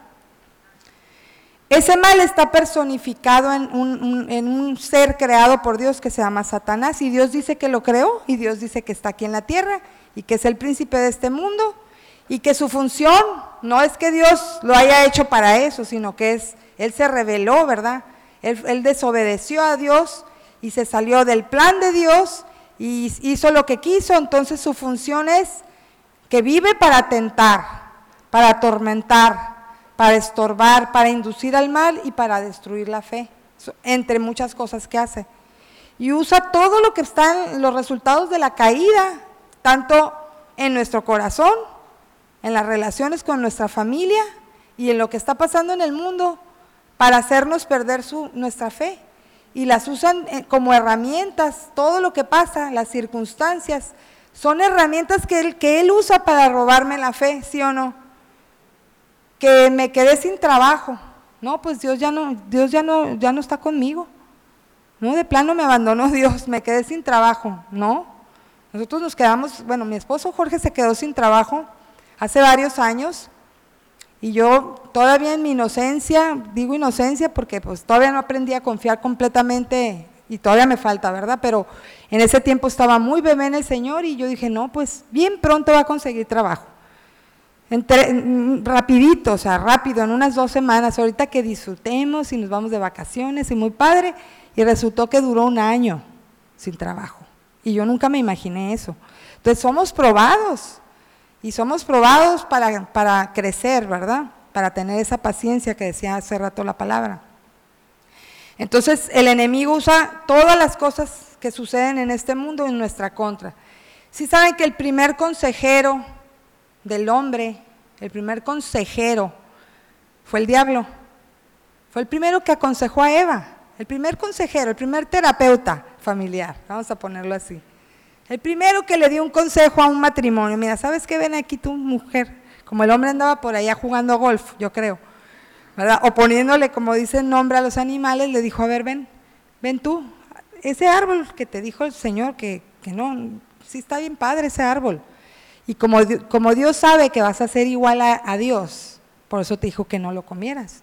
B: Ese mal está personificado en un ser creado por Dios que se llama Satanás, y Dios dice que lo creó, y Dios dice que está aquí en la tierra, y que es el príncipe de este mundo, y que su función no es que Dios lo haya hecho para eso, sino que Él se reveló, ¿verdad? Él desobedeció a Dios y se salió del plan de Dios y hizo lo que quiso. Entonces su función es que vive para tentar, para atormentar, para estorbar, para inducir al mal y para destruir la fe, entre muchas cosas que hace. Y usa todo lo que está en los resultados de la caída, tanto en nuestro corazón, en las relaciones con nuestra familia y en lo que está pasando en el mundo, para hacernos perder nuestra fe. Y las usan como herramientas. Todo lo que pasa, las circunstancias, son herramientas que él usa para robarme la fe, ¿sí o no? Que me quedé sin trabajo. No, pues Dios ya no está conmigo. No, de plano me abandonó Dios, me quedé sin trabajo. No, nosotros nos quedamos, bueno, mi esposo Jorge se quedó sin trabajo hace varios años, y yo todavía en mi inocencia, digo inocencia porque pues todavía no aprendí a confiar completamente, y todavía me falta, ¿verdad? Pero en ese tiempo estaba muy bebé en el Señor, y yo dije, no, pues bien pronto va a conseguir trabajo. Rapidito, o sea, rápido, en unas 2 semanas, ahorita que disfrutemos y nos vamos de vacaciones y muy padre, y resultó que duró 1 año sin trabajo, y yo nunca me imaginé eso. Entonces somos probados, y somos probados para crecer, ¿verdad? Para tener esa paciencia que decía hace rato la palabra. Entonces el enemigo usa todas las cosas que suceden en este mundo en nuestra contra. ¿Sí saben que el primer consejero del hombre, el primer consejero, fue el diablo? Fue el primero que aconsejó a Eva, el primer consejero, el primer terapeuta familiar, vamos a ponerlo así. El primero que le dio un consejo a un matrimonio. Mira, ¿sabes qué? Ven aquí tu mujer. Como el hombre andaba por allá jugando golf, yo creo, ¿verdad? O poniéndole, como dicen, nombre a los animales, le dijo, a ver, ven tú, ese árbol que te dijo el Señor, que no, sí está bien padre ese árbol. Y como Dios sabe que vas a ser igual a Dios, por eso te dijo que no lo comieras.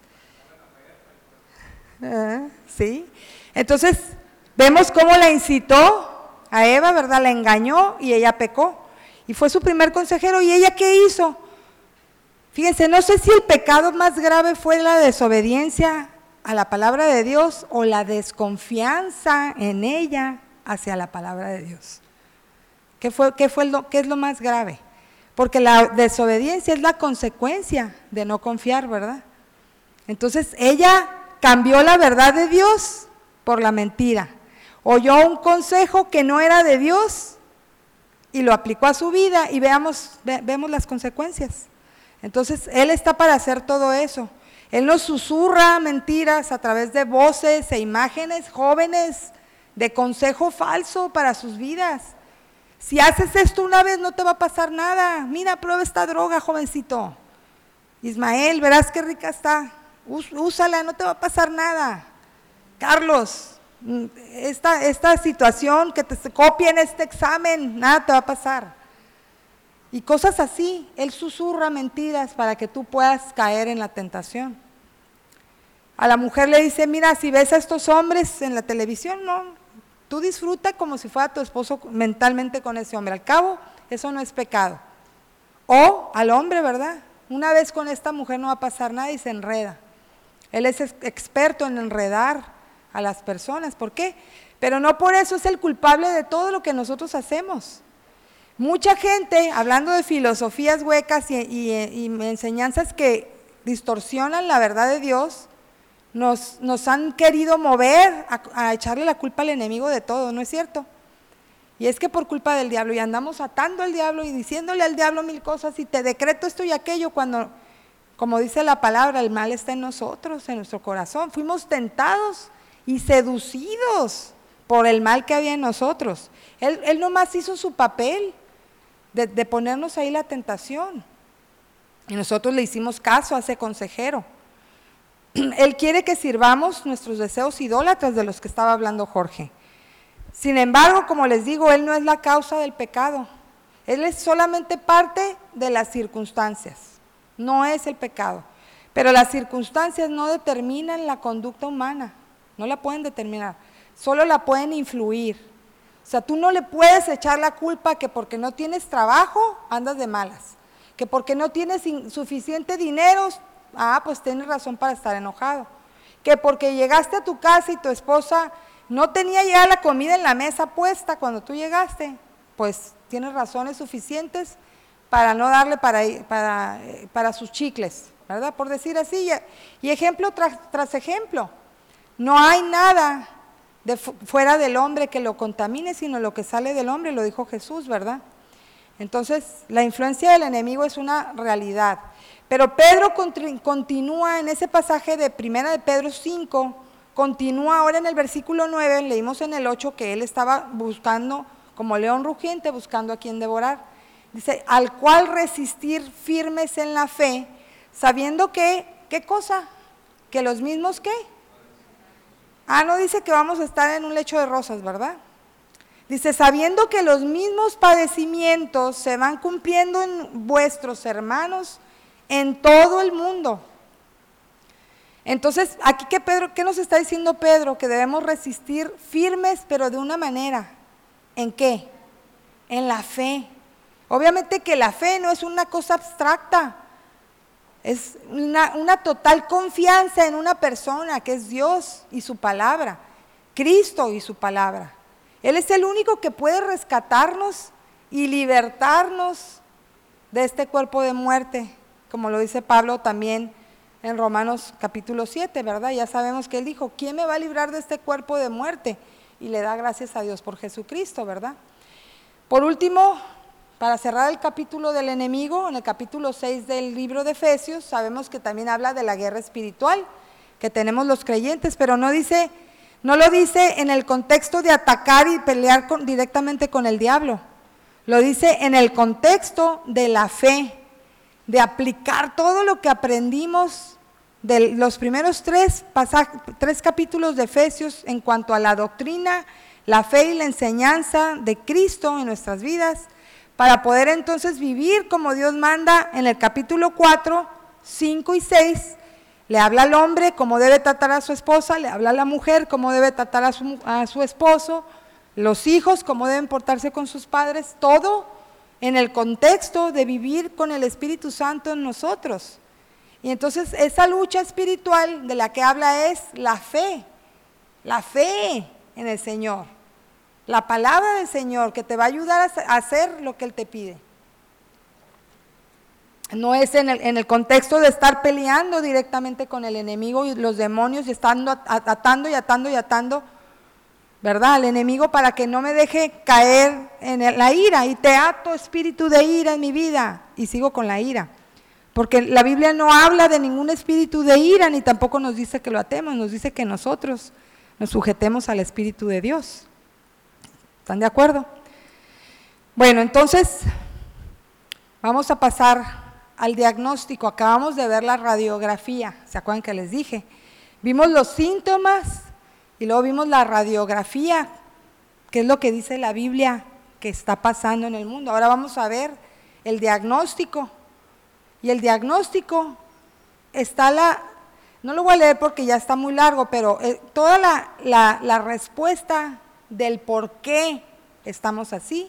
B: ¿Sí? Entonces, vemos cómo la incitó a Eva, ¿verdad? La engañó y ella pecó. Y fue su primer consejero. ¿Y ella qué hizo? Fíjense, no sé si el pecado más grave fue la desobediencia a la palabra de Dios o la desconfianza en ella hacia la palabra de Dios. ¿Qué es lo más grave? Porque la desobediencia es la consecuencia de no confiar, ¿verdad? Entonces ella cambió la verdad de Dios por la mentira. Oyó un consejo que no era de Dios y lo aplicó a su vida, y vemos las consecuencias. Entonces Él está para hacer todo eso. Él nos susurra mentiras a través de voces e imágenes jóvenes de consejo falso para sus vidas. Si haces esto una vez no te va a pasar nada. Mira, prueba esta droga, jovencito. Ismael, verás qué rica está. Úsala, no te va a pasar nada. Carlos, esta situación, que te copien este examen, nada te va a pasar. Y cosas así. Él susurra mentiras para que tú puedas caer en la tentación. A la mujer le dice, mira, si ves a estos hombres en la televisión, no, tú disfruta como si fuera tu esposo mentalmente con ese hombre. Al cabo, eso no es pecado. O al hombre, ¿verdad? Una vez con esta mujer no va a pasar nada, y se enreda. Él es experto en enredar a las personas. ¿Por qué? Pero no por eso es el culpable de todo lo que nosotros hacemos. Mucha gente, hablando de filosofías huecas y enseñanzas que distorsionan la verdad de Dios, nos han querido mover a echarle la culpa al enemigo de todo, ¿no es cierto? Y es que por culpa del diablo, y andamos atando al diablo y diciéndole al diablo 1000 cosas, y te decreto esto y aquello, cuando, como dice la palabra, el mal está en nosotros, en nuestro corazón. Fuimos tentados y seducidos por el mal que había en nosotros. Él nomás hizo su papel de ponernos ahí la tentación, y nosotros le hicimos caso a ese consejero. Él quiere que sirvamos nuestros deseos idólatras, de los que estaba hablando Jorge. Sin embargo, como les digo, Él no es la causa del pecado. Él es solamente parte de las circunstancias, no es el pecado. Pero las circunstancias no determinan la conducta humana, no la pueden determinar, solo la pueden influir. O sea, tú no le puedes echar la culpa que porque no tienes trabajo andas de malas, que porque no tienes suficiente dinero, pues tienes razón para estar enojado, que porque llegaste a tu casa y tu esposa no tenía ya la comida en la mesa puesta cuando tú llegaste, pues tienes razones suficientes para no darle para sus chicles, ¿verdad? Por decir así, y ejemplo tras ejemplo. No hay nada fuera del hombre que lo contamine, sino lo que sale del hombre, lo dijo Jesús, ¿verdad? Entonces, la influencia del enemigo es una realidad. Pero Pedro continúa en ese pasaje de 1 de Pedro 5, continúa ahora en el versículo 9, leímos en el 8 que él estaba buscando, como león rugiente, buscando a quien devorar. Dice, al cual resistir firmes en la fe, sabiendo que, ¿qué cosa? Que los mismos, ¿qué? No dice que vamos a estar en un lecho de rosas, ¿verdad? Dice, sabiendo que los mismos padecimientos se van cumpliendo en vuestros hermanos en todo el mundo. Entonces, aquí ¿qué nos está diciendo Pedro? Que debemos resistir firmes, pero de una manera. ¿En qué? En la fe. Obviamente que la fe no es una cosa abstracta, es una total confianza en una persona que es Dios y su palabra, Cristo y su palabra. Él es el único que puede rescatarnos y libertarnos de este cuerpo de muerte, como lo dice Pablo también en Romanos capítulo 7, ¿verdad? Ya sabemos que él dijo, ¿quién me va a librar de este cuerpo de muerte? Y le da gracias a Dios por Jesucristo, ¿verdad? Por último, para cerrar el capítulo del enemigo, en el capítulo 6 del libro de Efesios, sabemos que también habla de la guerra espiritual que tenemos los creyentes, pero no lo dice en el contexto de atacar y pelear directamente con el diablo, lo dice en el contexto de la fe, de aplicar todo lo que aprendimos de los primeros tres capítulos de Efesios en cuanto a la doctrina, la fe y la enseñanza de Cristo en nuestras vidas, para poder entonces vivir como Dios manda. En el capítulo 4, 5 y 6, le habla al hombre cómo debe tratar a su esposa, le habla a la mujer cómo debe tratar a su esposo, los hijos cómo deben portarse con sus padres, todo en el contexto de vivir con el Espíritu Santo en nosotros. Y entonces esa lucha espiritual de la que habla es la fe en el Señor. La palabra del Señor que te va a ayudar a hacer lo que Él te pide. No es en el contexto de estar peleando directamente con el enemigo y los demonios y estando atando, ¿verdad? Al enemigo para que no me deje caer en la ira. Y te ato espíritu de ira en mi vida y sigo con la ira. Porque la Biblia no habla de ningún espíritu de ira ni tampoco nos dice que lo atemos, nos dice que nosotros nos sujetemos al Espíritu de Dios. ¿Están de acuerdo? Bueno, entonces vamos a pasar al diagnóstico. Acabamos de ver la radiografía, ¿se acuerdan que les dije? Vimos los síntomas y luego vimos la radiografía, que es lo que dice la Biblia que está pasando en el mundo. Ahora vamos a ver el diagnóstico. Y el diagnóstico está no lo voy a leer porque ya está muy largo, pero toda la respuesta del por qué estamos así,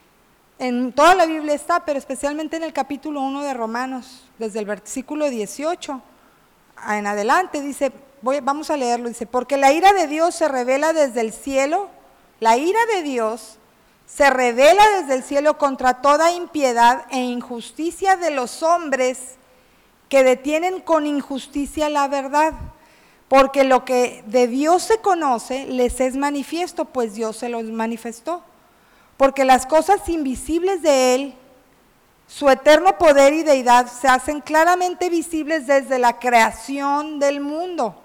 B: en toda la Biblia está, pero especialmente en el capítulo 1 de Romanos, desde el versículo 18 en adelante, dice, vamos a leerlo, dice, porque la ira de Dios se revela desde el cielo, la ira de Dios se revela desde el cielo contra toda impiedad e injusticia de los hombres que detienen con injusticia la verdad. Porque lo que de Dios se conoce les es manifiesto, pues Dios se los manifestó. Porque las cosas invisibles de Él, su eterno poder y deidad, se hacen claramente visibles desde la creación del mundo.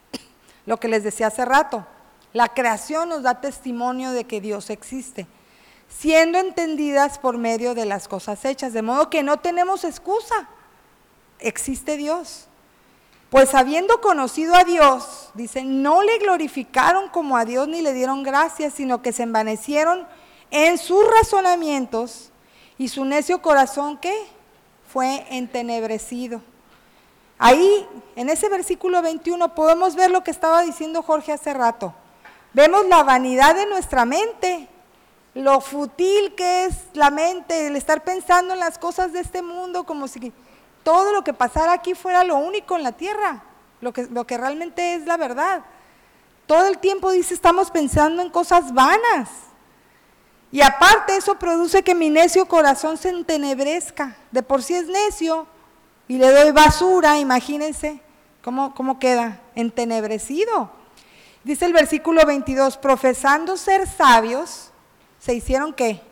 B: Lo que les decía hace rato, la creación nos da testimonio de que Dios existe, siendo entendidas por medio de las cosas hechas, de modo que no tenemos excusa, existe Dios. Pues habiendo conocido a Dios, dice, no le glorificaron como a Dios ni le dieron gracias, sino que se envanecieron en sus razonamientos y su necio corazón, ¿qué? Fue entenebrecido. Ahí, en ese versículo 21, podemos ver lo que estaba diciendo Jorge hace rato. Vemos la vanidad de nuestra mente, lo fútil que es la mente, el estar pensando en las cosas de este mundo como si todo lo que pasara aquí fuera lo único en la tierra. lo que realmente es la verdad. Todo el tiempo dice, estamos pensando en cosas vanas. Y aparte eso produce que mi necio corazón se entenebrezca. De por sí es necio y le doy basura, imagínense cómo queda, entenebrecido. Dice el versículo 22, profesando ser sabios, ¿se hicieron qué?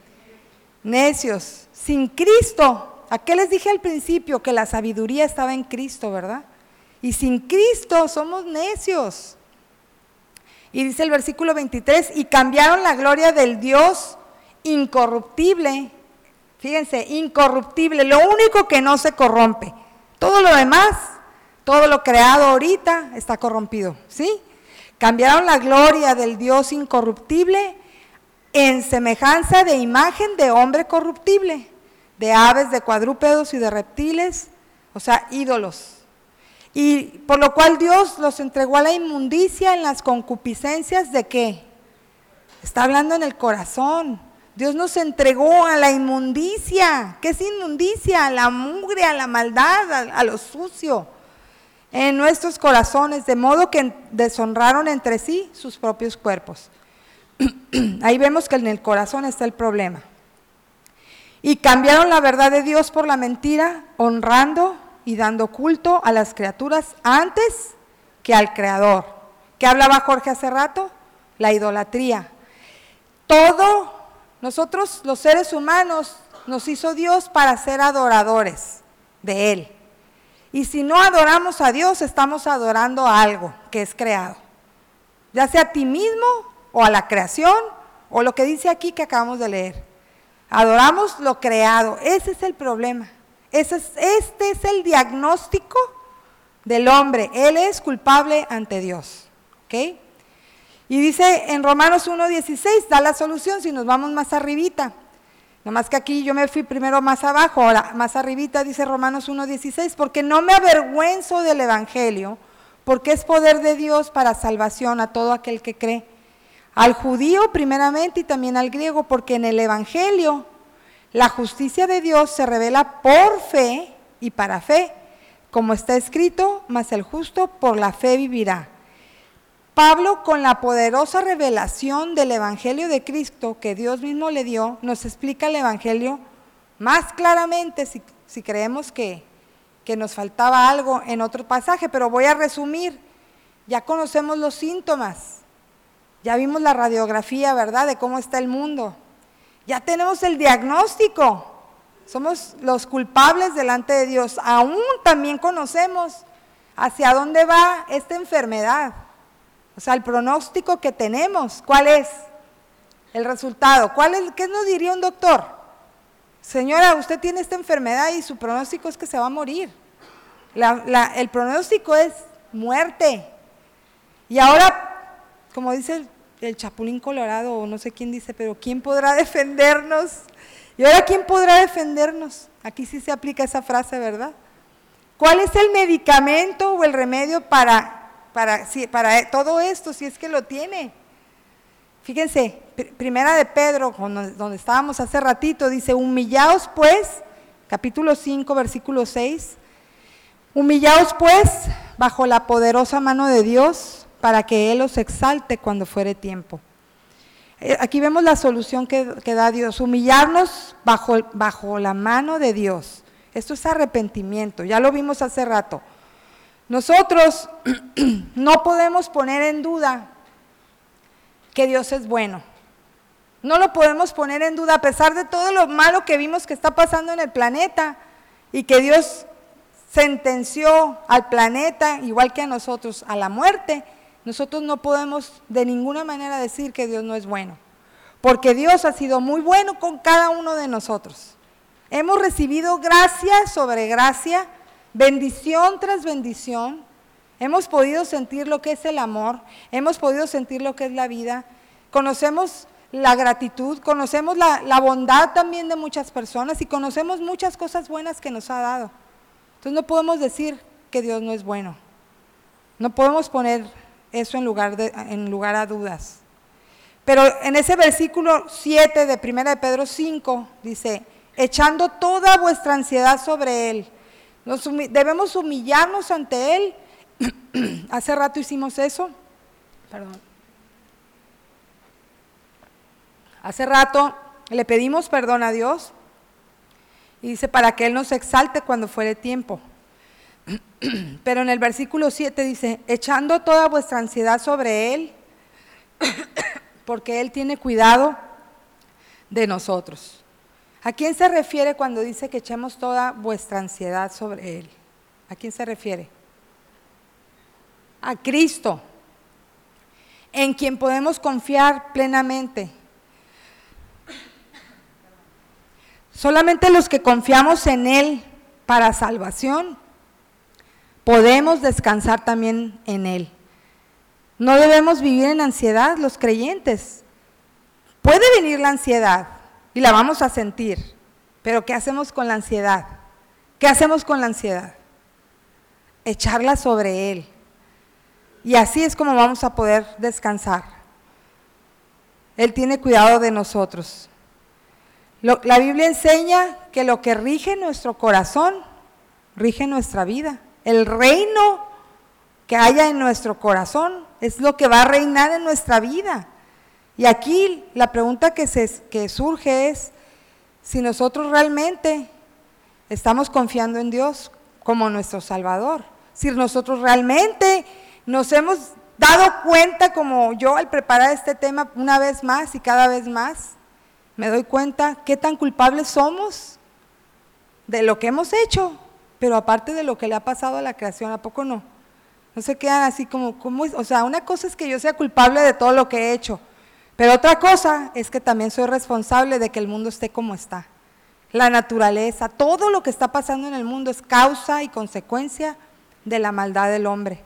B: Necios, sin Cristo. ¿A qué les dije al principio? Que la sabiduría estaba en Cristo, ¿verdad? Y sin Cristo somos necios. Y dice el versículo 23, y cambiaron la gloria del Dios incorruptible. Fíjense, incorruptible, lo único que no se corrompe. Todo lo demás, todo lo creado ahorita está corrompido, ¿sí? Cambiaron la gloria del Dios incorruptible en semejanza de imagen de hombre corruptible, de aves, de cuadrúpedos y de reptiles, o sea, ídolos. Y por lo cual Dios los entregó a la inmundicia en las concupiscencias de ¿qué? Está hablando en el corazón. Dios nos entregó a la inmundicia. ¿Qué es inmundicia? A la mugre, a la maldad, a lo sucio en nuestros corazones, de modo que deshonraron entre sí sus propios cuerpos. Ahí vemos que en el corazón está el problema. Y cambiaron la verdad de Dios por la mentira, honrando y dando culto a las criaturas antes que al Creador. ¿Qué hablaba Jorge hace rato? La idolatría. Todo, nosotros los seres humanos, nos hizo Dios para ser adoradores de Él. Y si no adoramos a Dios, estamos adorando a algo que es creado. Ya sea a ti mismo o a la creación o lo que dice aquí que acabamos de leer. Adoramos lo creado, ese es el problema. Este es el diagnóstico del hombre, él es culpable ante Dios, ¿ok? Y dice en Romanos 1:16, da la solución si nos vamos más arribita, nomás que aquí yo me fui primero más abajo, ahora más arribita dice Romanos 1:16, porque no me avergüenzo del evangelio, porque es poder de Dios para salvación a todo aquel que cree, al judío primeramente y también al griego, porque en el evangelio la justicia de Dios se revela por fe y para fe, como está escrito, mas el justo por la fe vivirá. Pablo, con la poderosa revelación del evangelio de Cristo que Dios mismo le dio, nos explica el evangelio más claramente si creemos que nos faltaba algo en otro pasaje, pero voy a resumir. Ya conocemos los síntomas, ya vimos la radiografía, ¿verdad?, de cómo está el mundo. Ya tenemos el diagnóstico, somos los culpables delante de Dios. Aún también conocemos hacia dónde va esta enfermedad, o sea, el pronóstico que tenemos. ¿Cuál es el resultado? ¿Qué nos diría un doctor? Señora, usted tiene esta enfermedad y su pronóstico es que se va a morir. El pronóstico es muerte. Y ahora, como dice el Chapulín Colorado, o no sé quién dice, pero ¿quién podrá defendernos? ¿Y ahora quién podrá defendernos? Aquí sí se aplica esa frase, ¿verdad? ¿Cuál es el medicamento o el remedio para todo esto, si es que lo tiene? Fíjense, primera de Pedro, donde estábamos hace ratito, dice, humillaos pues, capítulo 5, versículo 6, humillaos pues bajo la poderosa mano de Dios, para que Él os exalte cuando fuere tiempo. Aquí vemos la solución que da Dios, humillarnos bajo la mano de Dios. Esto es arrepentimiento, ya lo vimos hace rato. Nosotros no podemos poner en duda que Dios es bueno. No lo podemos poner en duda a pesar de todo lo malo que vimos que está pasando en el planeta y que Dios sentenció al planeta, igual que a nosotros, a la muerte. Nosotros no podemos de ninguna manera decir que Dios no es bueno, porque Dios ha sido muy bueno con cada uno de nosotros. Hemos recibido gracia sobre gracia, bendición tras bendición. Hemos podido sentir lo que es el amor, hemos podido sentir lo que es la vida, conocemos la gratitud, conocemos la bondad también de muchas personas y conocemos muchas cosas buenas que nos ha dado. Entonces no podemos decir que Dios no es bueno, no podemos poner eso en lugar a dudas. Pero en ese versículo 7 de 1 de Pedro 5 dice, echando toda vuestra ansiedad sobre Él. Debemos humillarnos ante Él Hace rato hicimos eso. Perdón. Hace rato le pedimos perdón a Dios y dice para que Él nos exalte cuando fuere tiempo. Pero en el versículo 7 dice, echando toda vuestra ansiedad sobre Él, porque Él tiene cuidado de nosotros. ¿A quién se refiere cuando dice que echemos toda vuestra ansiedad sobre Él? ¿A quién se refiere? A Cristo, en quien podemos confiar plenamente. Solamente los que confiamos en Él para salvación, podemos descansar también en Él. No debemos vivir en ansiedad los creyentes. Puede venir la ansiedad y la vamos a sentir, pero ¿qué hacemos con la ansiedad? ¿Qué hacemos con la ansiedad? Echarla sobre Él. Y así es como vamos a poder descansar. Él tiene cuidado de nosotros. La Biblia enseña que lo que rige nuestro corazón, rige nuestra vida. El reino que haya en nuestro corazón es lo que va a reinar en nuestra vida. Y aquí la pregunta que surge es si nosotros realmente estamos confiando en Dios como nuestro Salvador. Si nosotros realmente nos hemos dado cuenta, como yo al preparar este tema una vez más y cada vez más, me doy cuenta qué tan culpables somos de lo que hemos hecho, pero aparte de lo que le ha pasado a la creación, ¿a poco no? No se quedan así como o sea, una cosa es que yo sea culpable de todo lo que he hecho, pero otra cosa es que también soy responsable de que el mundo esté como está. La naturaleza, todo lo que está pasando en el mundo es causa y consecuencia de la maldad del hombre.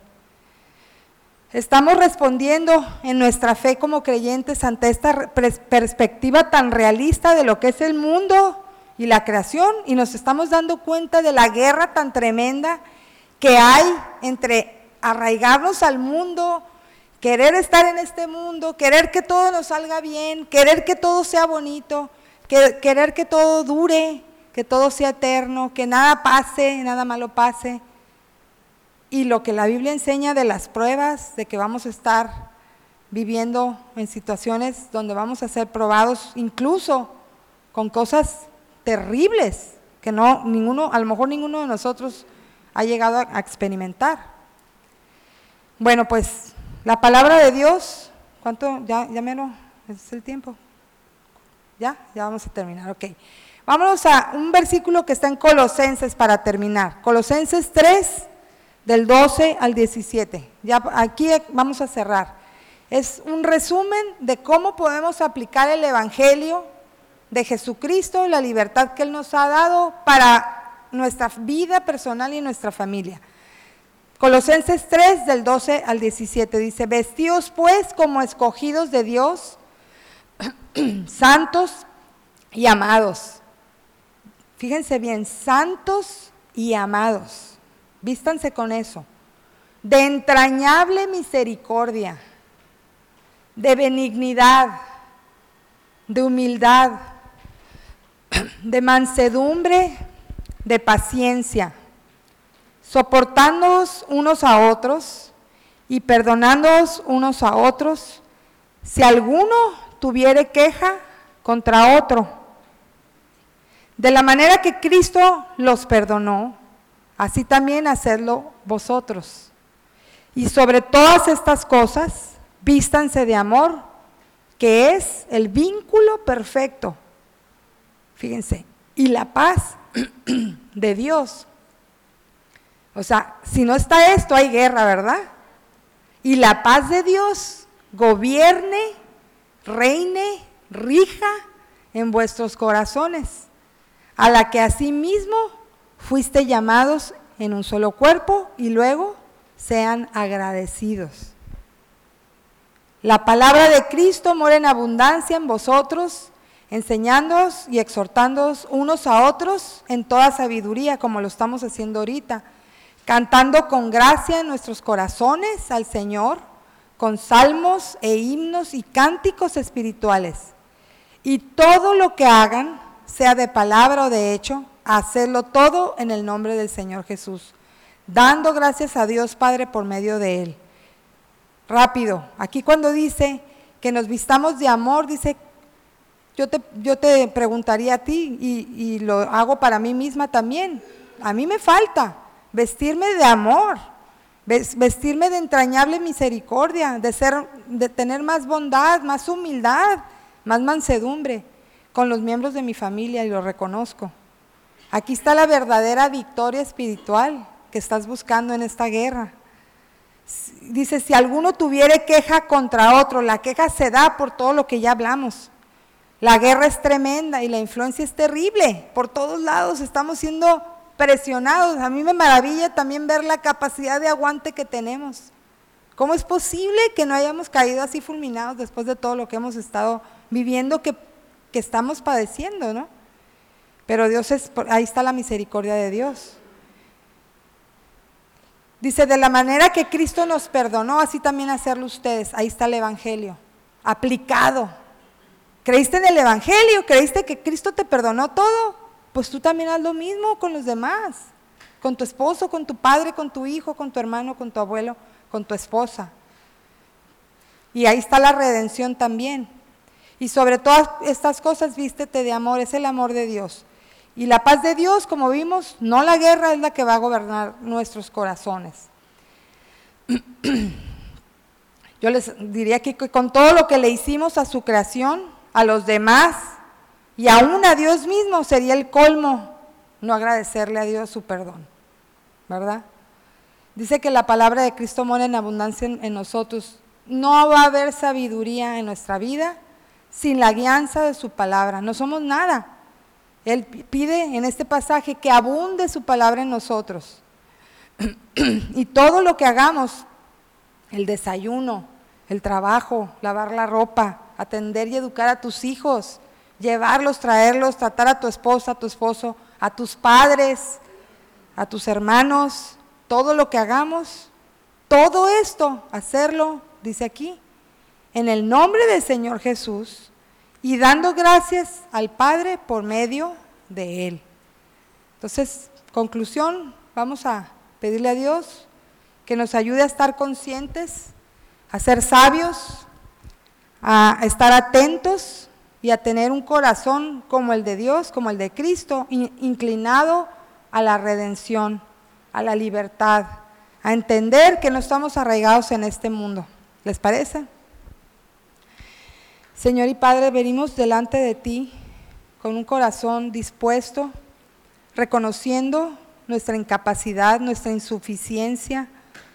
B: Estamos respondiendo en nuestra fe como creyentes ante esta perspectiva tan realista de lo que es el mundo y la creación, y nos estamos dando cuenta de la guerra tan tremenda que hay entre arraigarnos al mundo, querer estar en este mundo, querer que todo nos salga bien, querer que todo sea bonito, querer que todo dure, que todo sea eterno, que nada pase, nada malo pase. Y lo que la Biblia enseña de las pruebas, de que vamos a estar viviendo en situaciones donde vamos a ser probados, incluso con cosas terribles que a lo mejor ninguno de nosotros ha llegado a experimentar. Bueno, pues la palabra de Dios, ¿cuánto? Ya menos, es el tiempo. Ya vamos a terminar, ok. Vámonos a un versículo que está en Colosenses para terminar. Colosenses 3, del 12 al 17. Ya aquí vamos a cerrar. Es un resumen de cómo podemos aplicar el Evangelio de Jesucristo, la libertad que Él nos ha dado para nuestra vida personal y nuestra familia. Colosenses 3, del 12 al 17, dice, vestíos pues como escogidos de Dios, santos y amados. Fíjense bien, santos y amados. Vístanse con eso, de entrañable misericordia, de benignidad, de humildad, de mansedumbre, de paciencia, soportándoos unos a otros y perdonándoos unos a otros, si alguno tuviere queja contra otro. De la manera que Cristo los perdonó, así también hacedlo vosotros. Y sobre todas estas cosas, vístanse de amor, que es el vínculo perfecto. Fíjense, y la paz de Dios. O sea, si no está esto, hay guerra, ¿verdad? Y la paz de Dios gobierne, reine, rija en vuestros corazones, a la que asimismo fuiste llamados en un solo cuerpo y luego sean agradecidos. La palabra de Cristo mora en abundancia en vosotros, enseñándoos y exhortándoos unos a otros en toda sabiduría, como lo estamos haciendo ahorita, cantando con gracia en nuestros corazones al Señor, con salmos e himnos y cánticos espirituales. Y todo lo que hagan, sea de palabra o de hecho, hacerlo todo en el nombre del Señor Jesús, dando gracias a Dios Padre por medio de Él. Rápido, aquí cuando dice que nos vistamos de amor, dice, yo te preguntaría a ti y lo hago para mí misma también. A mí me falta vestirme de amor, vestirme de entrañable misericordia, de tener más bondad, más humildad, más mansedumbre con los miembros de mi familia, y lo reconozco. Aquí está la verdadera victoria espiritual que estás buscando en esta guerra. Dice, si alguno tuviere queja contra otro, la queja se da por todo lo que ya hablamos. La guerra es tremenda y la influencia es terrible. Por todos lados estamos siendo presionados. A mí me maravilla también ver la capacidad de aguante que tenemos. ¿Cómo es posible que no hayamos caído así fulminados después de todo lo que hemos estado viviendo, que estamos padeciendo, ¿no? Pero ahí está la misericordia de Dios. Dice, de la manera que Cristo nos perdonó, así también hacerlo ustedes. Ahí está el Evangelio, aplicado. ¿Creíste en el Evangelio? ¿Creíste que Cristo te perdonó todo? Pues tú también haz lo mismo con los demás, con tu esposo, con tu padre, con tu hijo, con tu hermano, con tu abuelo, con tu esposa. Y ahí está la redención también. Y sobre todas estas cosas vístete de amor, es el amor de Dios. Y la paz de Dios, como vimos, no la guerra, es la que va a gobernar nuestros corazones. Yo les diría que con todo lo que le hicimos a su creación, a los demás y aún a Dios mismo, sería el colmo no agradecerle a Dios su perdón, ¿verdad? Dice que la palabra de Cristo mora en abundancia en nosotros. No va a haber sabiduría en nuestra vida sin la guianza de su palabra. No somos nada. Él pide en este pasaje que abunde su palabra en nosotros. Y todo lo que hagamos, el desayuno, el trabajo, lavar la ropa, atender y educar a tus hijos, llevarlos, traerlos, tratar a tu esposa, a tu esposo, a tus padres, a tus hermanos, todo lo que hagamos, todo esto, hacerlo, dice aquí, en el nombre del Señor Jesús, y dando gracias al Padre por medio de Él. Entonces, conclusión, vamos a pedirle a Dios que nos ayude a estar conscientes, a ser sabios, a estar atentos y a tener un corazón como el de Dios, como el de Cristo, inclinado a la redención, a la libertad, a entender que no estamos arraigados en este mundo. ¿Les parece? Señor y Padre, venimos delante de ti con un corazón dispuesto, reconociendo nuestra incapacidad, nuestra insuficiencia,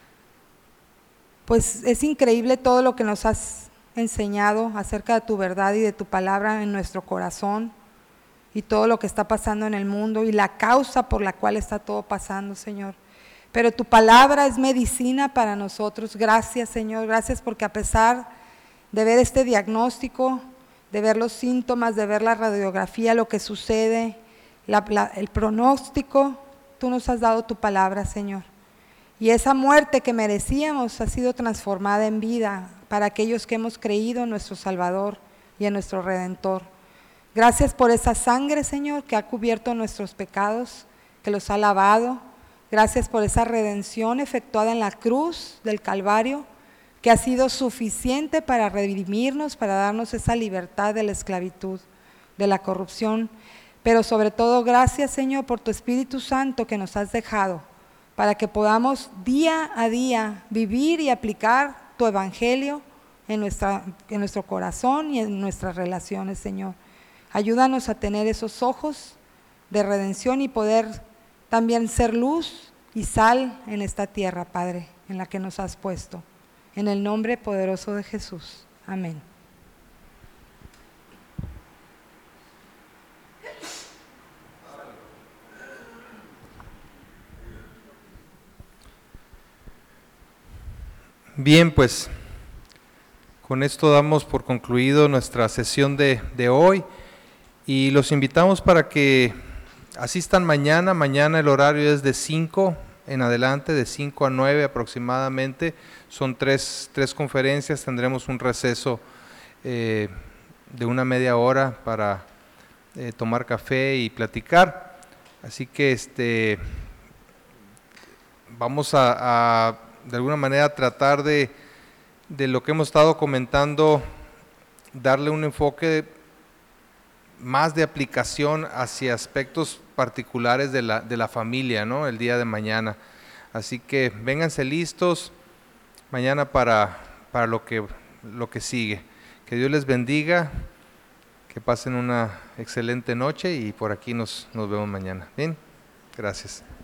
B: pues es increíble todo lo que nos has enseñado acerca de tu verdad y de tu palabra en nuestro corazón, y todo lo que está pasando en el mundo y la causa por la cual está todo pasando, Señor. Pero tu palabra es medicina para nosotros. Gracias, Señor, gracias porque a pesar de ver este diagnóstico, de ver los síntomas, de ver la radiografía, lo que sucede, el pronóstico, tú nos has dado tu palabra, Señor. Y esa muerte que merecíamos ha sido transformada en vida para aquellos que hemos creído en nuestro Salvador y en nuestro Redentor. Gracias por esa sangre, Señor, que ha cubierto nuestros pecados, que los ha lavado. Gracias por esa redención efectuada en la cruz del Calvario, que ha sido suficiente para redimirnos, para darnos esa libertad de la esclavitud, de la corrupción. Pero sobre todo, gracias, Señor, por tu Espíritu Santo que nos has dejado, para que podamos día a día vivir y aplicar tu Evangelio en nuestro corazón y en nuestras relaciones, Señor. Ayúdanos a tener esos ojos de redención y poder también ser luz y sal en esta tierra, Padre, en la que nos has puesto. En el nombre poderoso de Jesús. Amén.
A: Bien, pues con esto damos por concluido nuestra sesión de hoy y los invitamos para que asistan mañana. Mañana el horario es de 5 en adelante, de 5 a 9 aproximadamente. Son tres conferencias, tendremos un receso de una media hora para tomar café y platicar. Así que vamos a de alguna manera tratar de lo que hemos estado comentando, darle un enfoque más de aplicación hacia aspectos particulares de la familia, ¿no? El día de mañana. Así que vénganse listos mañana para lo que sigue. Que Dios les bendiga, que pasen una excelente noche y por aquí nos vemos mañana. Bien, gracias.